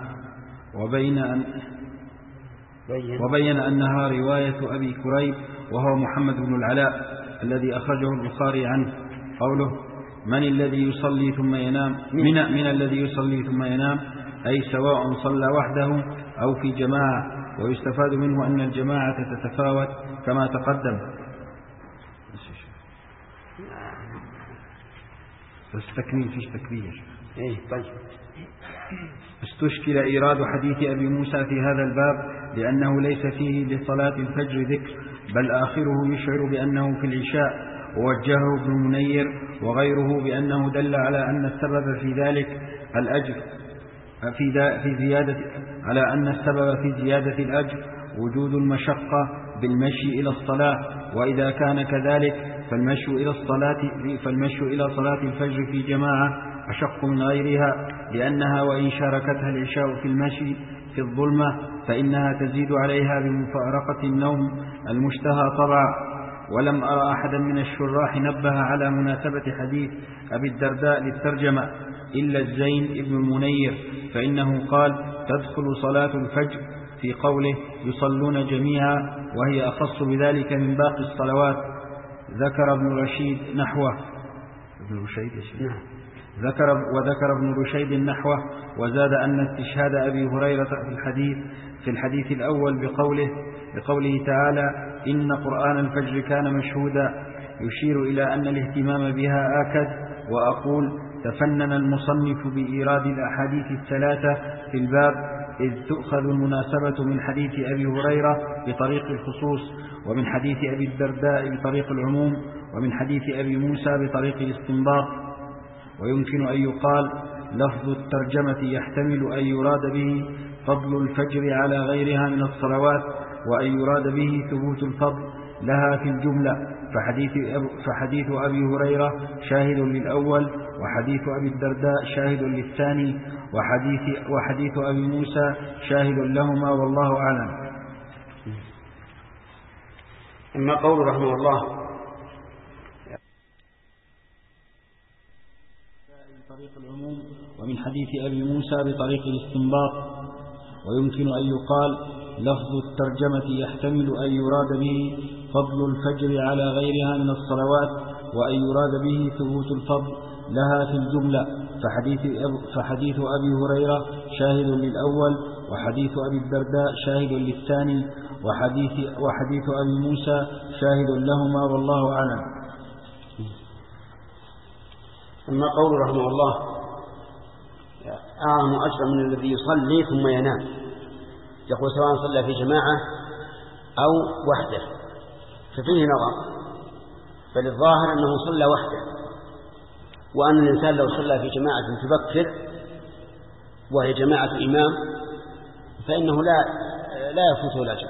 وبين أنها رواية أبي كريب وهو محمد بن العلاء الذي أخرجه البخاري عنه قوله من الذي يصلي ثم ينام من الذي يصلي ثم ينام، أي سواء صلى وحده أو في جماعة، ويستفاد منه أن الجماعة تتفاوت كما تقدم. تستكمل فيش تكبير. طيب. استشكل إيراد حديث أبي موسى في هذا الباب لأنه ليس فيه لصلاة الفجر ذكر، بل آخره يشعر بأنه في العشاء، ووجهه ابن منير وغيره بأنه دل على أن السبب في ذلك الأجر في زيادة، على أن السبب في زيادة الأجر وجود المشقة بالمشي إلى الصلاة، وإذا كان كذلك فالمشي إلى صلاة الفجر في جماعة أشق من غيرها، لأنها وإن شاركتها العشاء في المشي في الظلمة فإنها تزيد عليها بمفارقة النوم المشتهى طبعا. ولم أرى أحدا من الشراح نبه على مناسبة حديث أبي الدرداء للترجمة إلا الزين ابن المنير، فإنه قال تدخل صلاة الفجر في قوله يصلون جميعا، وهي أخص بذلك من باقي الصلوات. ذكر ابن رشيد نحوه. وذكر ابن رشيد نحوه، وزاد أن استشهاد أبي هريرة في الحديث الأول بقوله تعالى إن قرآن الفجر كان مشهودا يشير إلى أن الاهتمام بها آكد. وأقول تفنن المصنف بإيراد الأحاديث الثلاثة في الباب، إذ تؤخذ المناسبة من حديث أبي هريرة بطريق الخصوص، ومن حديث أبي الدرداء بطريق العموم، ومن حديث أبي موسى بطريق الاستنباط. ويمكن أن يقال لفظ الترجمة يحتمل أن يراد به فضل الفجر على غيرها من الصلوات، وأن يراد به ثبوت الفضل لها في الجملة، فحديث أبي هريرة شاهد للأول، وحديث أبي الدرداء شاهد للثاني، وحديث أبي موسى شاهد لهما، والله أعلم. أما قول رحمه الله بطريق العموم، ومن حديث أبي موسى بطريق الاستنباط. ويمكن أن يقال لفظ الترجمة يحتمل أن يراد به فضل الفجر على غيرها من الصلوات، وأن يراد به ثبوت الفضل لها في الجملة، فحديث أبي هريرة شاهد للأول، وحديث أبي الدرداء شاهد للثاني، وحديث أبي موسى شاهد لهما، والله أعلم. أما قول رحمه الله أعظم أجر من الذي يصلي ثم ينام، يقول سواء صلى في جماعة أو وحده، ففيه نظر. فللظاهر أنه صلى وحده، وأن الإنسان لو صلى في جماعة تبكر وهي جماعة إمام فإنه لا يفوته الأجر.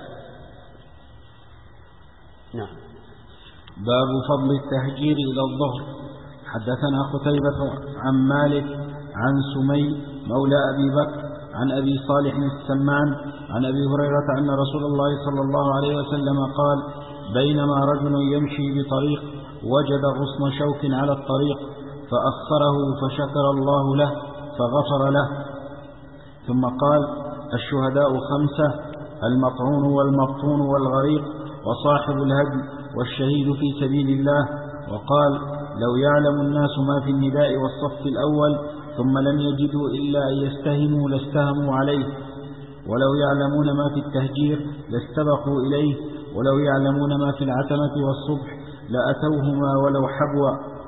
نعم. باب فضل التهجير إلى الظهر. حدثنا قتيبة عن مالك عن سمي مولى أبي بكر عن أبي صالح السمان عن أبي هريرة أن رسول الله صلى الله عليه وسلم قال بينما رجل يمشي بطريق وجد غصن شوك على الطريق فأخره فشكر الله له فغفر له. ثم قال الشهداء 5: المطعون والمبطون والغريق وصاحب الهدي والشهيد في سبيل الله. وقال لو يعلم الناس ما في النداء والصف الأول ثم لم يجدوا إلا أن يستهموا لاستهموا عليه، ولو يعلمون ما في التهجير لاستبقوا إليه، ولو يعلمون ما في العتمة والصبح لأتوهما ولو حبوا.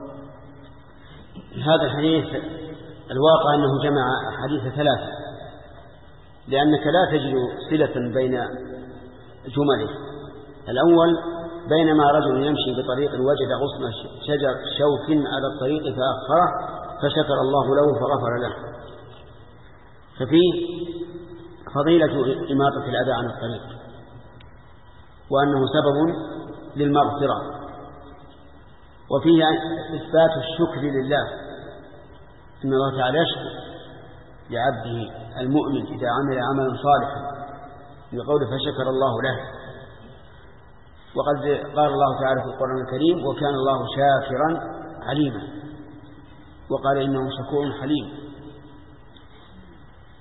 هذا الحديث الواقع أنه جمع حديث 3، لأنك لا تجد صلة بين جمله. الأول بينما رجل يمشي بطريق وجد غصن شجر شوك على الطريق فأخره فشكر الله له فغفر له، ففيه فضيلة إماطة الأذى عن الطريق، وأنه سبب للمغفرة، وفيه إثبات الشكر لله، إن الله تعالى يشكر لعبده المؤمن إذا عمل عملا صالحا بقول فشكر الله له. وقد قال الله تعالى في القرآن الكريم وكان الله شاكرا عليما، وقال إنه شكور حليم.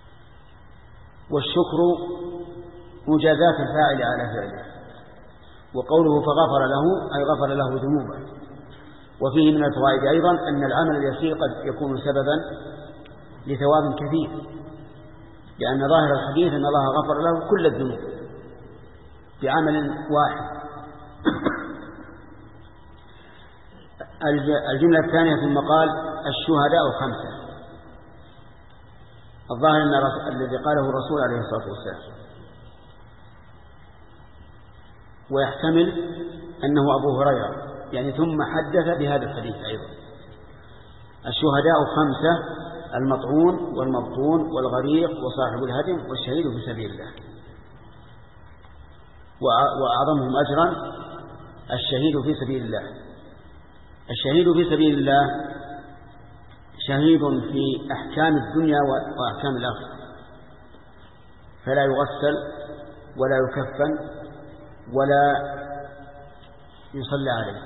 والشكر مجازاة الفاعل على فعله، وقوله فغفر له أي غفر له ذنوبه. وفيه من الفوائد أيضا أن العمل اليسير قد يكون سببا لثواب كثير، لأن ظاهر الحديث أن الله غفر له كل الذنوب بعمل واحد. الجملة الثانية ثم قال الشهداء 5. الظاهر أن الذي قاله الرسول عليه الصلاة والسلام، ويحتمل أنه أبو هريرة يعني ثم حدث بهذا الحديث أيضا. الشهداء 5: المطعون والمبطون والغريق وصاحب الهدم والشهيد في سبيل الله. وأعظمهم أجرا الشهيد في سبيل الله. الشهيد في سبيل الله شهيد في أحكام الدنيا وأحكام الآخرة، فلا يغسل ولا يكفن ولا يصلى عليه.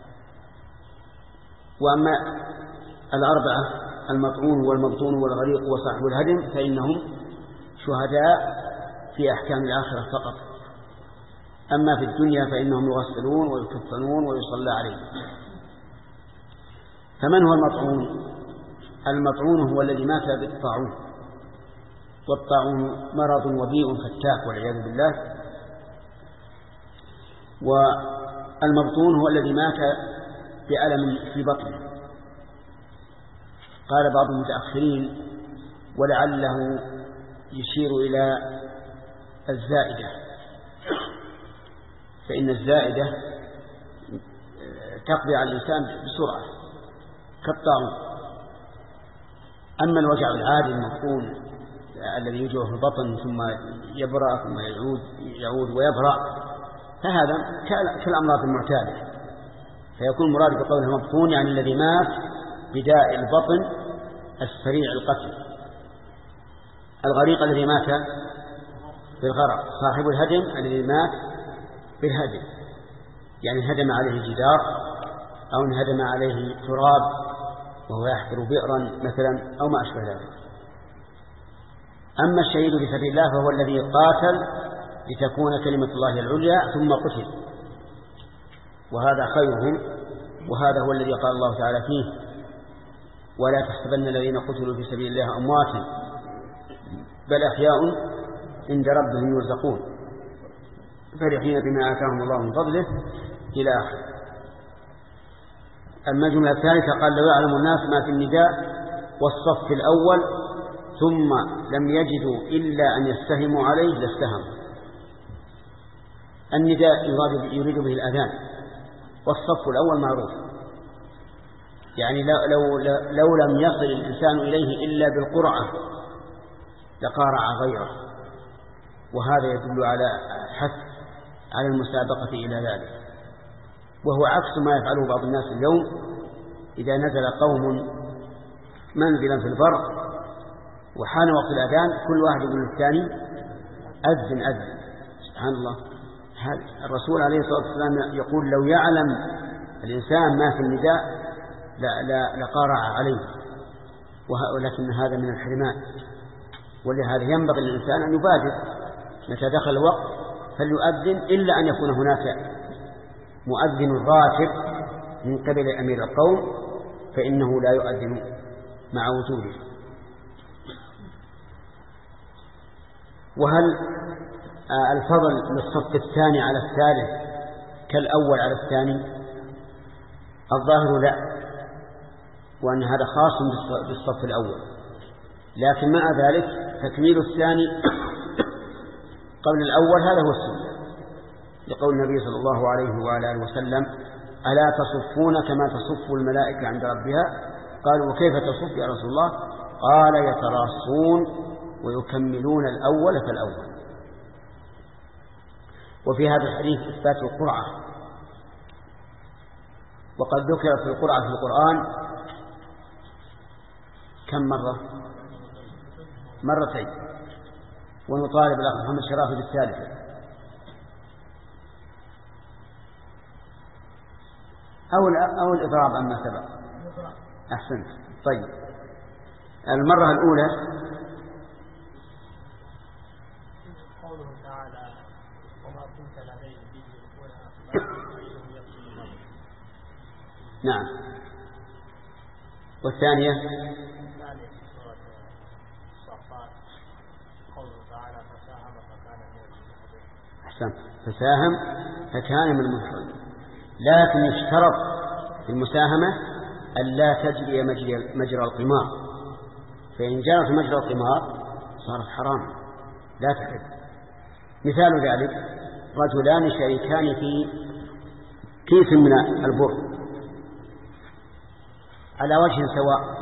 وأما 4: المطعون والمبطون والغريق وصاحب الهدم فإنهم شهداء في أحكام الآخرة فقط، أما في الدنيا فإنهم يغسلون ويكفنون ويصلى عليهم. فمن هو المطعون؟ المطعون هو الذي مات بالطاعون، والطاعون مرض وبيء فتاك والعياذ بالله. والمبطون هو الذي مات بألم في بطنه. قال بعض المتأخرين ولعله يشير إلى الزائدة، فإن الزائدة تقضي على الإنسان بسرعة كالطاعون. أما الوجع العادي المفهوم الذي يوجع في البطن ثم يبرأ ثم يعود ويبرأ فهذا كالأمراض المعتادة، فيكون مراد بقوله مبطون يعني الذي مات بداء البطن السريع القتل. الغريق الذي مات بالغرق. صاحب الهدم الذي مات بالهدم يعني هدم عليه جدار أو انهدم عليه تراب وهو يحفر بئرا مثلا أو ما أشبه ذلك. أما الشهيد في سبيل الله فهو الذي قاتل لتكون كلمة الله العليا ثم قتل، وهذا خيرهم، وهذا هو الذي قال الله تعالى فيه ولا تحسبن الذين قتلوا في سبيل الله أمواتا بل أحياء عند ربهم يرزقون فرحين بما آتاهم الله من فضله إلى آخر. أما الجملة الثالثة قال لو يعلم الناس ما في النداء والصف الأول ثم لم يجدوا إلا أن يستهموا عليه لاستهموا. النداء يريد به الأذان، والصف الأول معروف يعني لو لم يصل الإنسان إليه إلا بالقرعة لقارع غيره، وهذا يدل على حث على المسابقة إلى ذلك، وهو عكس ما يفعله بعض الناس اليوم. إذا نزل قوم منزلا في البر وحان وقت الأذان كل واحد يقول للثاني أذن أذن. سبحان الله، الرسول عليه الصلاة والسلام يقول لو يعلم الإنسان ما في النداء لقارع عليه، ولكن هذا من الحرمان. ولهذا ينبغي للإنسان أن يبادر متى دخل الوقت فليؤذن، إلا أن يكون هناك مؤذن راتب من قبل أمير القوم فإنه لا يؤذن مع وجوده. وهل الفضل للصف الثاني على الثالث كالأول على الثاني؟ الظاهر لا، وأن هذا خاص بالصف الأول، لكن مع ذلك تكميل الثاني قبل الأول هذا هو السنة، لقول النبي صلى الله عليه وعلى آله وسلم ألا تصفون كما تصف الملائكة عند ربها؟ قالوا وكيف تصف يا رسول الله؟ قال يتراصون ويكملون الأول فالأول. وفي هذا الحديث إثبات القرعة، وقد ذكرت القرعة في القرآن كم مرة؟ مرتين، ونطالب الأخ محمد شرافي بالثالثة أو الإضراب عما سبق. أحسنت. طيب، المرة الأولى قوله تعالى وما كنت لديهم إذ يلقون أقلامهم يقتل الموت. نعم. والثانية في سورة الصافات قوله تعالى فساهم فكان من المدحضين. أحسنت، فساهم فكان من المدحضين. لكن يشترط في المساهمة ألا تجري مجرى القمار، فإن جرت مجرى القمار صارت حرام لا تحل. مثال ذلك رجلان شريكان في كيس من البر على وجه سواء،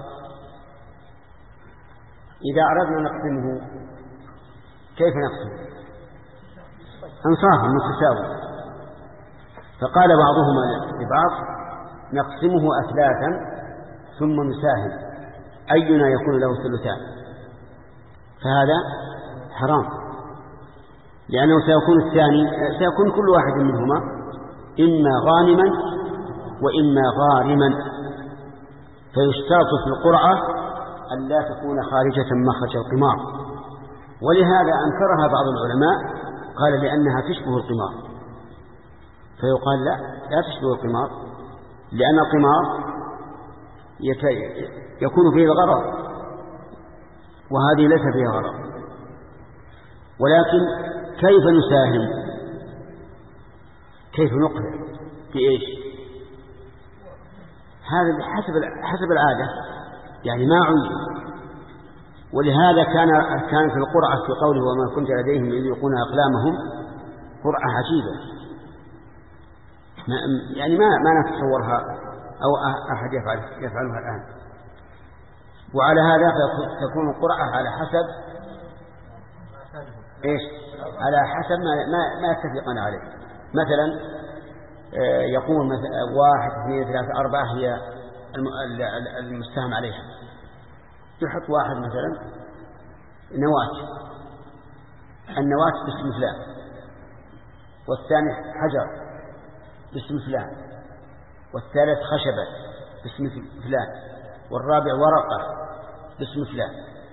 إذا أردنا نقسمه كيف نقسمه؟ أنصافا متساوي. فقال بعضهما لبعض نقسمه أثلاثا ثم نساهم أينا يكون له ثلثان، فهذا حرام، لأنه سيكون كل واحد منهما إما غانما وإما غارما، فيشترط في القرعة أن لا تكون خارجة مخرج القمار. ولهذا أنكرها بعض العلماء، قال لأنها تشبه القمار، فيقال لا تشبه القمار، لأن القمار يكون فيه الغرض وهذه ليس فيها غرض. ولكن كيف نساهم؟ كيف نقرأ؟ في إيش؟ هذا حسب العادة، يعني ما عين. ولهذا كان في القرعة في قوله وما كنت لديهم إذ يلقون أقلامهم قرعة عجيبة، يعني ما نتصورها أو أحد يفعلها الآن. وعلى هذا تكون القرعة على حسب إيش؟ على حسب ما يتفقون عليه. مثلا يقول مثلا 1 2 3 4 هي المستهم عليها، يحط واحد مثلا نواة، النواة باسم فلان، والثاني حجر باسم فلان، والثالث خشبة باسم فلان، والرابع ورقة باسم فلان،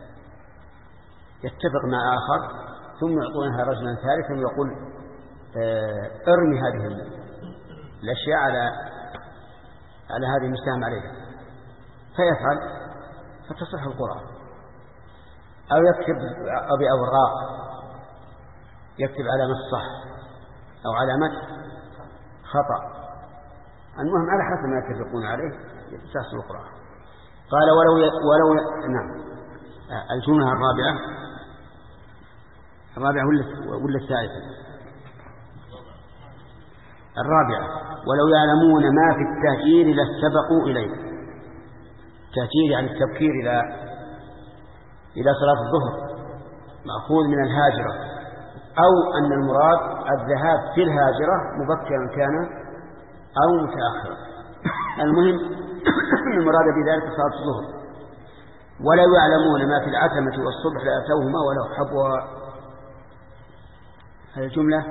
يتفق مع آخر ثم يعطونها رجلا ثالثا ويقول ارمي هذه الأشياء على هذه المستهم عليها، فيفعل فتصح القرعة. أو يكتب بأوراق، يكتب علامة صح أو علامة خطأ، المهم على حسب ما يتفقون عليه تحصل القرعة. قال ولو نعم. الجملة الرابعة ولا الثالثة؟ الرابعة ولو يعلمون ما في التهجير لاستبقوا إليه. التهجير يعني التبكير إلى صلاة الظهر، مأخوذ من الهاجرة، أو أن المراد الذهاب في الهاجرة مبكرا كان أو متأخرا. المهم المراد بذلك صلاة الظهر. ولو يعلمون ما في العتمة والصبح لأتوهما ولو حبوا. هذه الجملة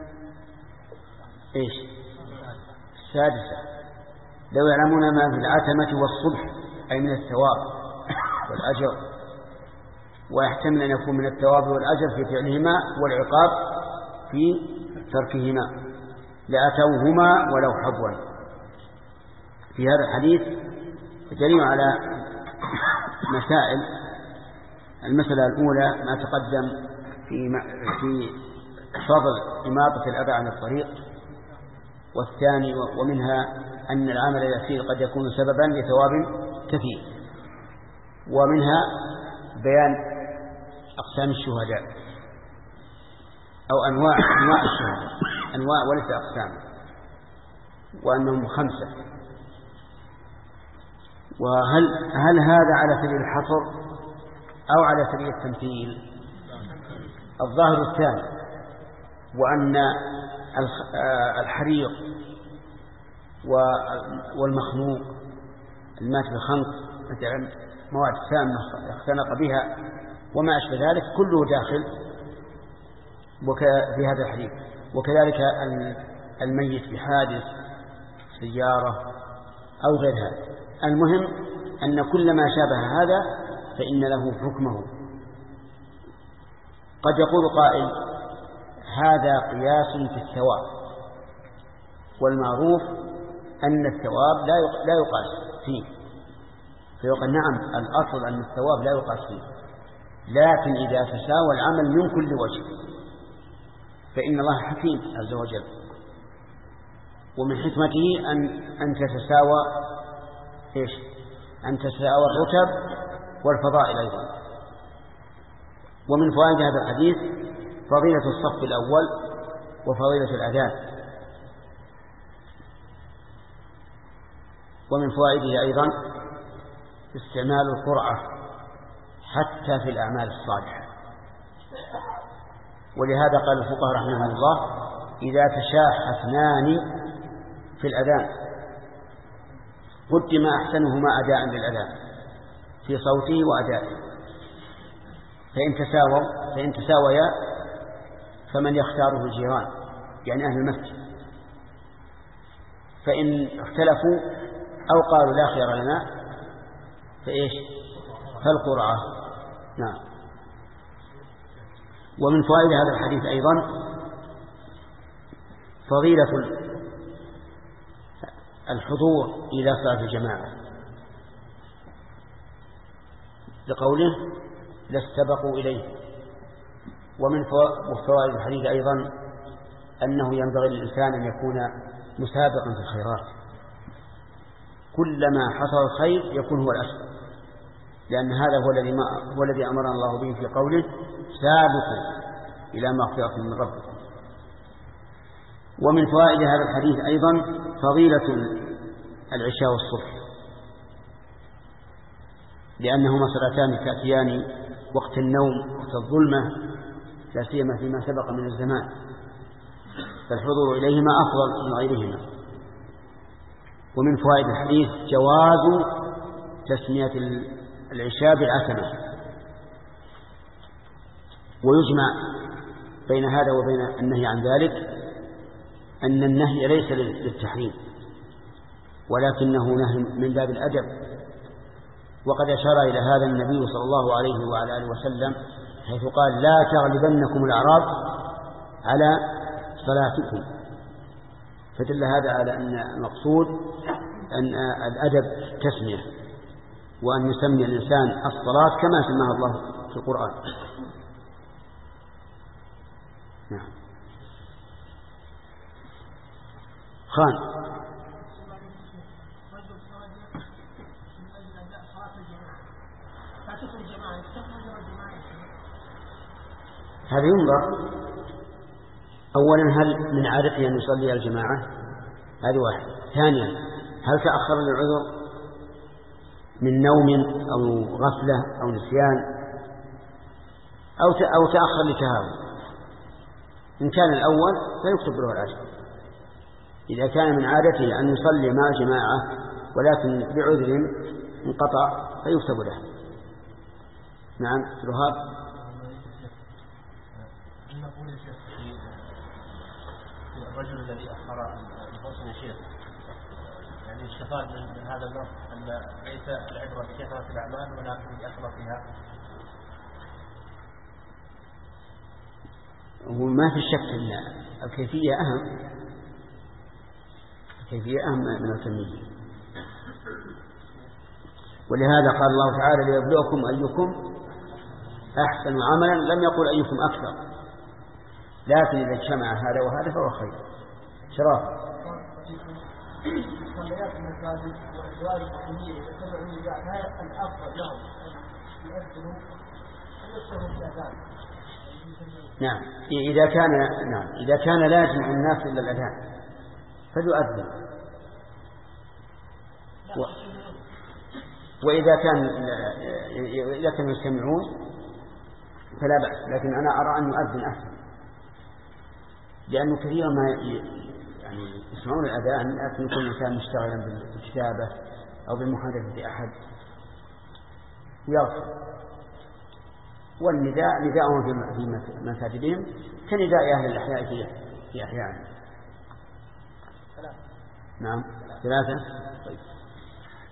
إيش؟ السادسة. لو يعلمون ما في العتمة والصبح أي من الثواب والأجر، ويحتمل أن يكون من الثواب والأجر في فعلهما والعقاب في تركهما لأتوهما ولو حبوا. في هذا الحديث دليل على مسائل. المسألة الأولى ما تقدم في فضل إماطة الأذى عن الطريق، والثاني ومنها أن العمل اليسير قد يكون سببا لثواب كثير، ومنها بيان أقسام الشهداء أو أنواع الشهداء، أنواع وليس أقسام، وأنهم 5. وهل هذا على سبيل الحصر أو على سبيل التمثيل؟ الظاهر الثاني، وأن الحريق والمخنوق المات بالخنق مثلا مواد سامة اختنق بها وما أشبه ذلك كله داخل في هذا الحديث. وكذلك الميت بحادث سيارة أو غير هذا. المهم أن كل ما شابه هذا فإن له حكمه. قد يقول قائل هذا قياس في الثواب، والمعروف أن الثواب لا يقاس فيه، فيقال نعم الأصل أن الثواب لا يقاس فيه، لكن إذا تساوى العمل من كل وجه فإن الله حكيم عز وجل، ومن حكمته أن تتساوى الرتب والفضائل أيضا. ومن فوائد هذا الحديث فضيلة الصف الأول وفضيلة الأذان. ومن فوائده أيضا استعمال القرعة حتى في الأعمال الصالحة، ولهذا قال الفقهاء رحمهم الله إذا تشاح اثنان في الأذان قدم أحسنهما أداء للأذان في صوته وأدائه، فإن تساويا فمن يختاره الجيران يعني أهل المسجد، فإن اختلفوا أو قالوا لا خير لنا فالقرعة. نعم. ومن فوائد هذا الحديث أيضا فضيلة الحضور إلى صلاة الجماعة، لقوله لاستبقوا إليه. ومن فوائد الحديث أيضا أنه ينبغي للإنسان أن يكون مسابقا في الخيرات، كلما حصل الخير يكون هو الأسبق، لأن هذا هو الذي أمرنا الله به في قوله سابقوا إلى مغفرة من ربكم. ومن فوائد هذا الحديث أيضا فضيلة العشاء والصبح، لأنهما صلاتان تأتيان وقت النوم وقت الظلمة، لا سيما فيما سبق من الزمان، فالحضور إليهما أفضل من غيرهما. ومن فوائد الحديث جواز تسمية العشاء بالعتمة. ويجمع بين هذا وبين النهي عن ذلك أن النهي ليس للتحريم ولكنه نهي من باب الأدب، وقد أشار إلى هذا النبي صلى الله عليه وعلى آله وسلم حيث قال لا تغلبنكم الأعراب على صلاتكم، فدل هذا على أن المقصود أن الأدب تسمية، وأن يسمي الإنسان الصلاة كما سماها الله في القرآن. نعم. خان هذا ينظر أولا هل من عادته أن يصلي الجماعة، هذا واحد. ثانيا هل تأخر للعذر من نوم أو غفلة أو نسيان أو تأخر لتهاون. إن كان الأول فيكتب له الأجر، إذا كان من عادته أن يصلي مع جماعة ولكن بعذر انقطع فيكتب له. نعم. رهاب الرجل الذي أخر الفصل يا شيخ، يعني استفاد من هذا النص أن ليس العبرة بكثرة الأعمال ولكن بأثرتها. وما في شك أن الكيفية أهم من الكمية، ولهذا قال الله تعالى ليبلوكم أيكم أحسن عملا، لم يقل أيكم أكثر، لكن إذا اجتمع هذا وهذا فهو خير. شرف الصليات المساجد والأدوار الحكومية يتبعون هذا الأفضل لهم أن يؤذنوا ويشتروا الأذان. نعم. إذا كان لا يجمع الناس إلا الأذان فليؤذن، وإذا كانوا يستمعون فلا بأس، لكن أنا أرى أن يؤذن أحسن، لأنه كثيرا ما يعني يسمعون الأذان لكن يكون الإنسان مشتغلا بالكتابة أو بالمحادثة بأحد ويغفل، والنداء نداءهم في مساجدهم كنداء أهل الأحياء في أحيائهم. نعم. 3. طيب.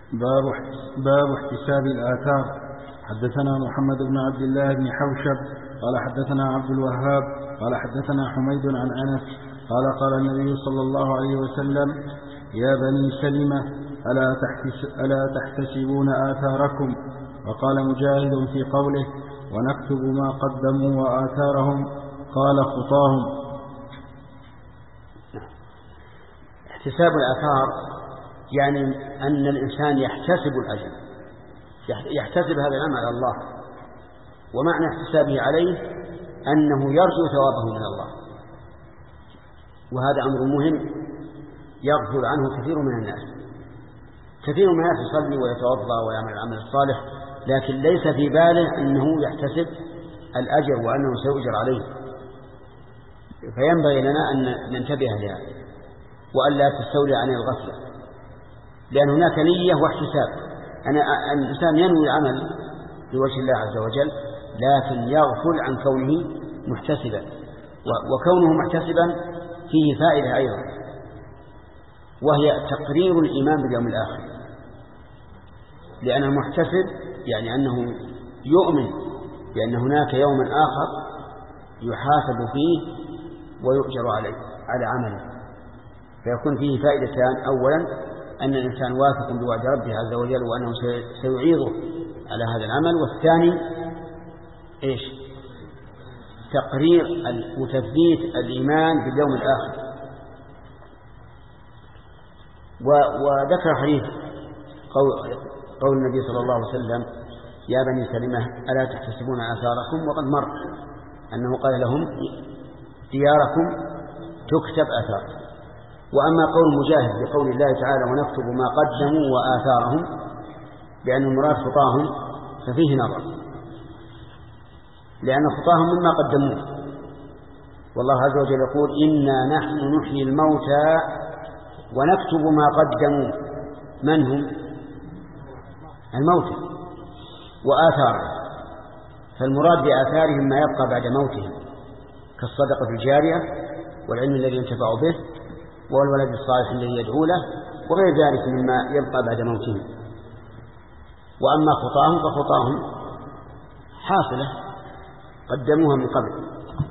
باب احتساب الآثار. حدثنا محمد بن عبد الله بن حوشب قال حدثنا عبد الوهاب قال حدثنا حميد عن أنس قال النبي صلى الله عليه وسلم يا بني سلمة ألا تحتسبون آثاركم. وقال مجاهد في قوله ونكتب ما قدموا وآثارهم قال خطاهم. احتساب الآثار يعني أن الإنسان يحتسب الأجر، يحتسب هذا العمل على الله، ومعنى احتسابه عليه أنه يرجو ثوابه من الله، وهذا أمر مهم يغفل عنه كثير من الناس. كثير من الناس يصلي ويتوضأ ويعمل العمل الصالح، لكن ليس في باله أنه يحتسب الأجر وأنه سيؤجر عليه. فينبغي لنا أن ننتبه لهذا وأن لا تستولي عن الغفلة، لأن هناك نية واحتساب. أن الإنسان ينوي العمل لوجه الله عز وجل، لكن يغفل عن كونه محتسبا، وكونه محتسبا فيه فائدة أيضا، وهي تقرير الإيمان باليوم الآخر. لأن المحتسب يعني أنه يؤمن بأن هناك يوما آخر يحاسب فيه ويؤجر عليه على عمله، فيكون فيه فائدتان: أولا أن الإنسان واثق بوعد ربه عز وجل وأنه سيعيضه على هذا العمل، والثاني تقرير وتثبيت الإيمان باليوم الآخر. وذكر حديث قول النبي صلى الله عليه وسلم يا بني سلمة ألا تحتسبون آثاركم، وقد مر أنه قال لهم دياركم تكتب آثار. وأما قول مجاهد بقول الله تعالى ونكتب ما قدموا وآثارهم بأن المراد خطاهم، ففيه نظر، لأن خطاهم مما قدموه، والله عز وجل يقول إنا نحن نحيي الموتى ونكتب ما قدموا. من هم؟ الموتى وآثارهم، فالمراد بآثارهم ما يبقى بعد موتهم كالصدقة الجارية والعلم الذي ينتفع به والولد الصالح الذي يدعو له وغير ذلك مما يبقى بعد موتهم. وأما خطاهم فخطاهم حاصلة قدموها من قبل.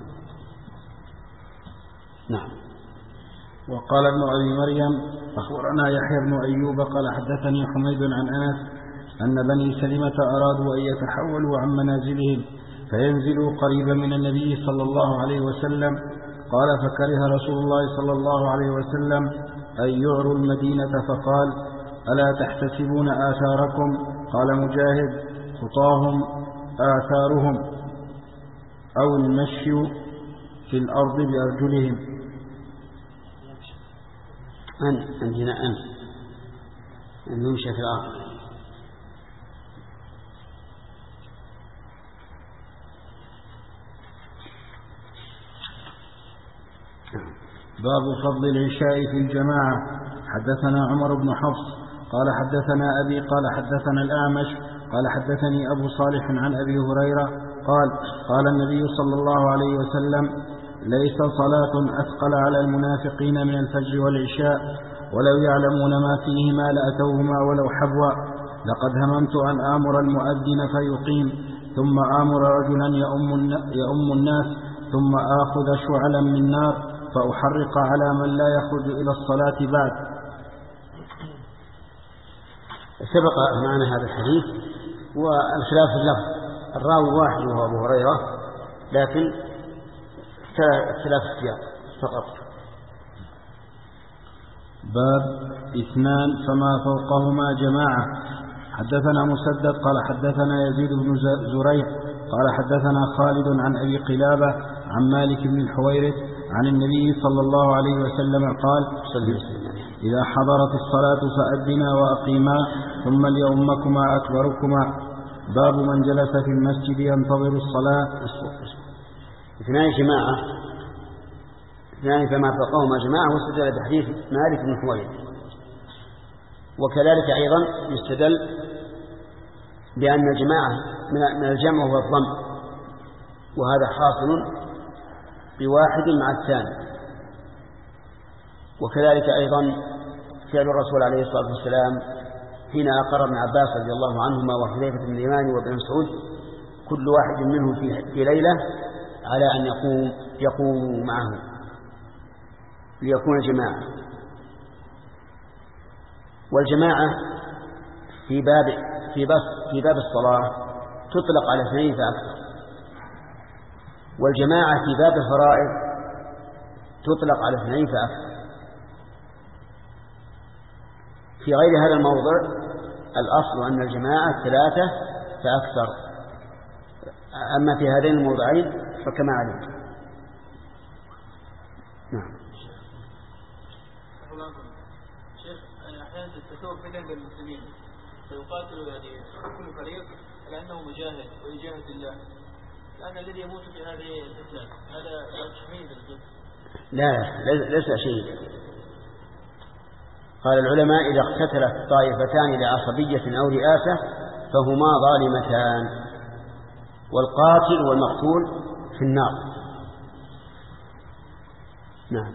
نعم. وقال ابن أبي مريم أخبرنا يحيى بن أيوب قال حدثني حميد عن أنس أن بني سلمة أرادوا أن يتحولوا عن منازلهم فينزلوا قريبا من النبي صلى الله عليه وسلم، قال فكره رسول الله صلى الله عليه وسلم أن يعروا المدينة فقال ألا تحتسبون آثاركم؟ قال مجاهد خطاهم آثارهم أو المشي في الأرض بأرجلهم. عندنا أن نمشي في الأرض. باب فضل العشاء في الجماعة. حدثنا عمر بن حفص قال حدثنا أبي قال حدثنا الأعمش قال حدثني أبو صالح عن أبي هريرة قال النبي صلى الله عليه وسلم ليس صلاة أثقل على المنافقين من الفجر والعشاء ولو يعلمون ما فيهما لأتوهما ولو حبوا. لقد هممت أن آمر المؤذن فيقيم ثم آمر رجلا يؤم الناس ثم آخذ شعلا من نار فأحرق على من لا يخرج إلى الصلاة بعد. سبق معنا هذا الحديث والخلاف في اللفظ، الراوي واحد وهو أبو هريرة، لكن اختلاف السياق فقط. باب 2 فما فوقهما جماعة. حدثنا مسدد قال حدثنا يزيد بن زريع قال حدثنا خالد عن أبي قلابة عن مالك بن الحويرث عن النبي صلى الله عليه وسلم قال إذا حضرت الصلاة فأذنا وأقيما ثم ليؤمكما أكبركما. باب من جلس في المسجد ينتظر الصلاة. 2 جماعة، 2 فما فوقهما جماعة، واستدل بحديث مالك بن الحويرث. وكذلك أيضا يستدل بأن الجماعة من الجمع هو الضم، وهذا حاصل بواحد مع الثاني. وكذلك أيضا فعل الرسول عليه الصلاة والسلام حين أقر ابن عباس رضي الله عنهما وحذيفة بن اليمان وابن مسعود كل واحد منهم في ليلة على أن يقوموا معه ليكون جماعة. والجماعة في باب الصلاة تطلق على 2 فأكثر، والجماعة في باب الفرائض تطلق على 2 فأكثر. في غير هذا الموضع الأصل أن الجماعة 3 فأكثر، أما في هذين الموضعين فكما علمت. نعم. شيخ أحيانا تتسوق فتن بين المسلمين فيقاتل يعني كل فريق على أنه مجاهد ويجاهد الله، لأن الذي يموت في هذه الفتنة هذا شهيد الجد. لا ليس شهيدا. قال العلماء إذا اقتتلت طائفتان لعصبية أو رئاسة فهما ظالمتان، والقاتل والمقتول في النار. نعم.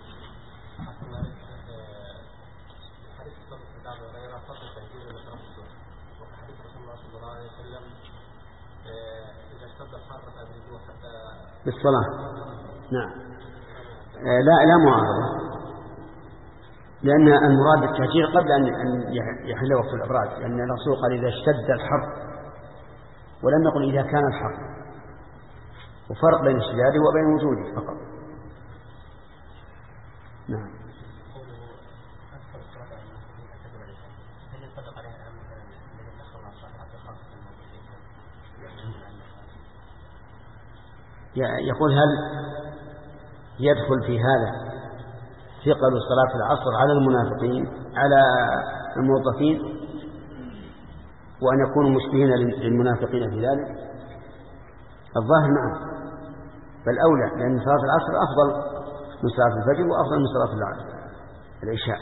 بالصلاة. نعم. لا معارضة، لأن المراد بالتهجير قبل أن يحل وقت الإبراد، لأن الرسول قال إذا اشتد الحر، ولم يقل إذا كان الحر، وفرق بين اشتداده وبين وجوده فقط. نعم. يقول هل يدخل في هذا ثقل صلاة العصر على المنافقين على الموظفين، وأن يكونوا مشبهين للمنافقين في ذلك؟ الظاهر نعم، بل أولى، لأن صلاة العصر أفضل من صلاة الفجر وأفضل من صلاة العشاء.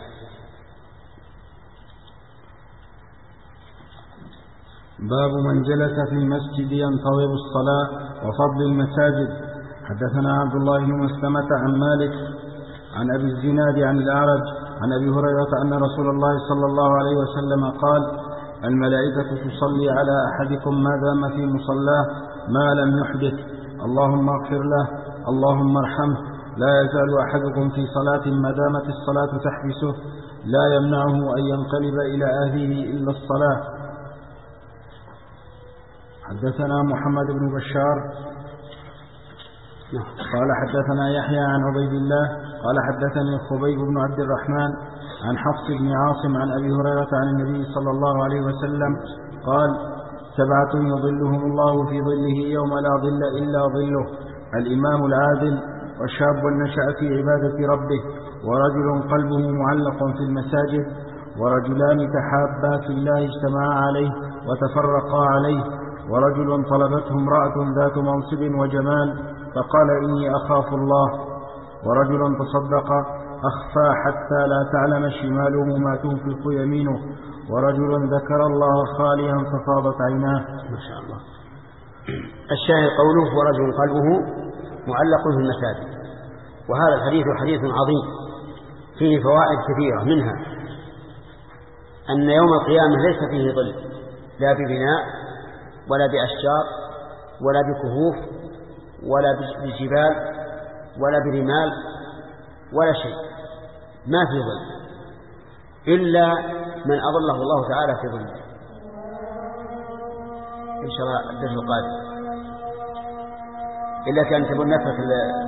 باب من جلس في المسجد ينتظر الصلاة وفضل المساجد. حدثنا عبد الله بن مسلمة عن مالك عن أبي الزناد عن الأعرج عن أبي هريرة أن رسول الله صلى الله عليه وسلم قال: الملائكة تصلي على أحدكم ما دام في مصلاه ما لم يحدث، اللهم اغفر له، اللهم ارحمه. لا يزال أحدكم في صلاة ما دامت الصلاة تحبسه، لا يمنعه أن ينقلب إلى أهله إلا الصلاة. حدثنا محمد بن بشار قال حدثنا يحيى عن عبيد الله قال حدثني خبيب بن عبد الرحمن عن حفص بن عاصم عن أبي هريرة عن النبي صلى الله عليه وسلم قال: 7 يظلهم الله في ظله يوم لا ظل إلا ظله: الإمام العادل، وشاب نشأ في عبادة ربه، ورجل قلبه معلق في المساجد، ورجلان تحابا في الله اجتمعا عليه وتفرقا عليه، ورجل طلبته امرأة ذات منصب وجمال فقال: إني أخاف الله، ورجل تصدق أخفى حتى لا تعلم شماله ما تنفق يمينه، ورجل ذكر الله خاليا ففاضت عيناه. ما شاء الله. الشاهد قوله: ورجل قلبه معلق في المساجد. وهذا الحديث حديث عظيم فيه فوائد كثيرة، منها أن يوم القيامة ليس فيه ظل، لا ببناء ولا بأشجار ولا بكهوف ولا بجبال ولا برمال ولا شيء، ما في ظل إلا من أظله الله تعالى في ظله. إن شاء الله الدرس القادم، إلا كان تبون نفرة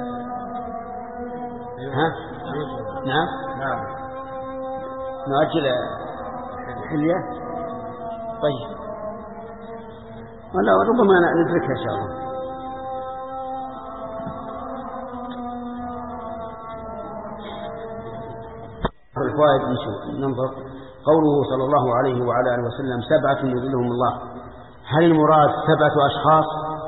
نعم نؤجل الحلية. طيب، ولا ربما ندركها إن شاء الله. الفوائد ننظر. قوله صلى الله عليه وعلى آله وسلم: 7 يظلهم الله، هل المراد 7 أشخاص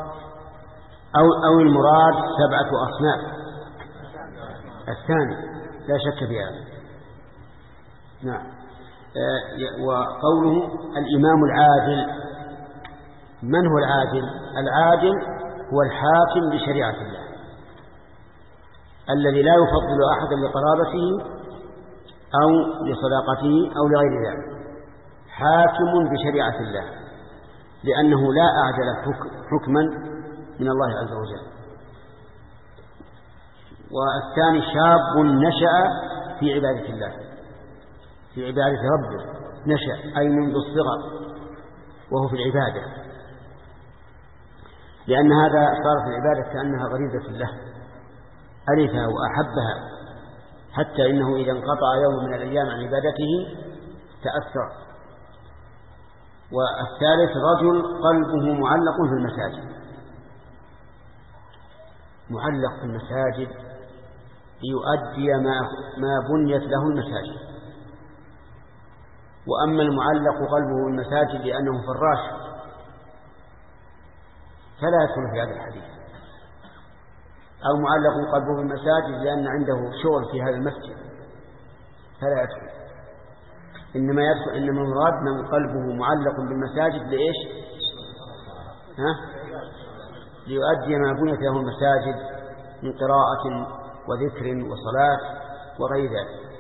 أو المراد 7 أصناف؟ الثاني لا شك في هذا. نعم. وقوله الإمام العادل، من هو العادل؟ العادل هو الحاكم بشريعة الله، الذي لا يفضل أحدا لقرابته أو لصداقته أو لغير ذلك، حاكم بشريعة الله، لأنه لا أعدل حكما من الله عز وجل. والثاني شاب نشأ في عبادة الله، في عبادة ربه، نشأ أي منذ الصغر وهو في العبادة، لأن هذا صارت العبادة كأنها غريزة له، ألفها وأحبها، حتى إنه إذا انقطع يوم من الأيام عن عبادته تأثر. والثالث رجل قلبه معلق في المساجد، معلق في المساجد ليؤدي ما بنيت له المساجد. وأما المعلق قلبه في المساجد لأنه فراش فلا يدخل في هذا الحديث، أو معلق قلبه في المساجد لأن عنده شغل في هذا المسجد فلا يدخل. إنما يدخل، إنما المراد من قلبه معلق بالمساجد لإيش؟ ليؤدي ما بنيت له المساجد من قراءة وذكر وصلاة وغير ذلك.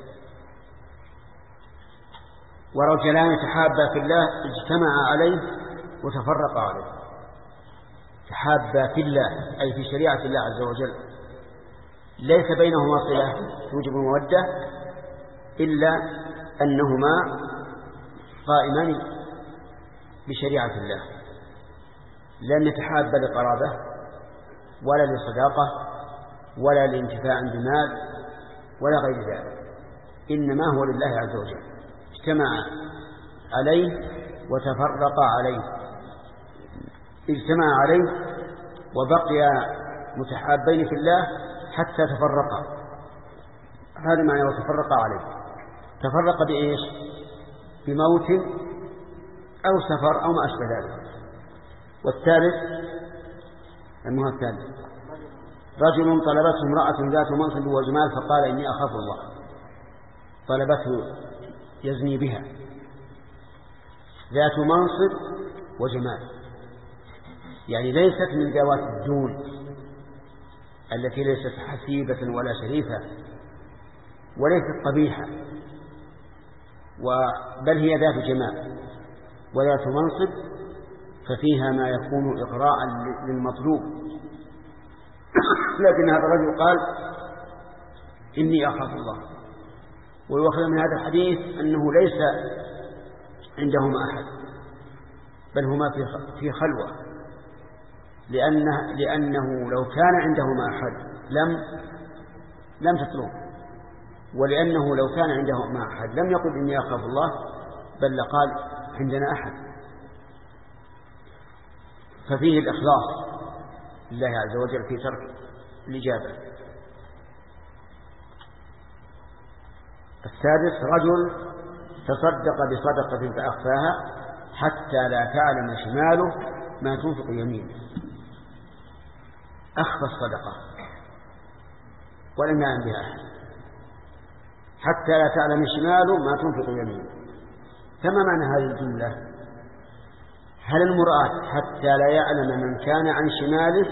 ورجلان تحابا في الله اجتمعا عليه وتفرقا عليه. تحابا في الله أي في شريعة الله عز وجل، ليس بينهما صلة توجب المودة إلا أنهما قائمان بشريعة الله، لم يتحابا لقرابة ولا لصداقة ولا لانتفاع بمال ولا غير ذلك، إنما هو لله عز وجل. اجتمع عليه وتفرق عليه، اجتمع عليه وبقي متحابين في الله حتى تفرقا، هذا معنى وتفرق عليه. تفرق بإيش؟ بموت أو سفر أو ما أشبه ذلك. والثالث المهم الثالث رجل طلبته امرأة ذات منصب وجمال فقال إني أخاف الله، طلبته يزني بها ذات منصب وجمال، يعني ليست من ذوات الدون التي ليست حسيبة ولا شريفة وليست قبيحة، بل هي ذات جمال وذات منصب، ففيها ما يكون إغراء للمطلوب. لكن هذا الرجل قال إني أخاف الله. ويؤخذ من هذا الحديث أنه ليس عندهما أحد، بل هما في خلوة، لأنه لو كان عندهما أحد لم تطلب، ولأنه لو كان عندهما أحد لم يقل إني أخاف الله، بل لقال عندنا أحد. ففيه الإخلاص لله عز وجل في ترك الإجابة. السادس رجل تصدق بصدقة فأخفاها حتى لا تعلم شماله ما تنفق يمينه. أخفى الصدقة ولم يعلم بها أحد حتى لا تعلم شماله ما تنفق يمينه. كما معنى هذه الجملة؟ هل المراد حتى لا يعلم من كان عن شماله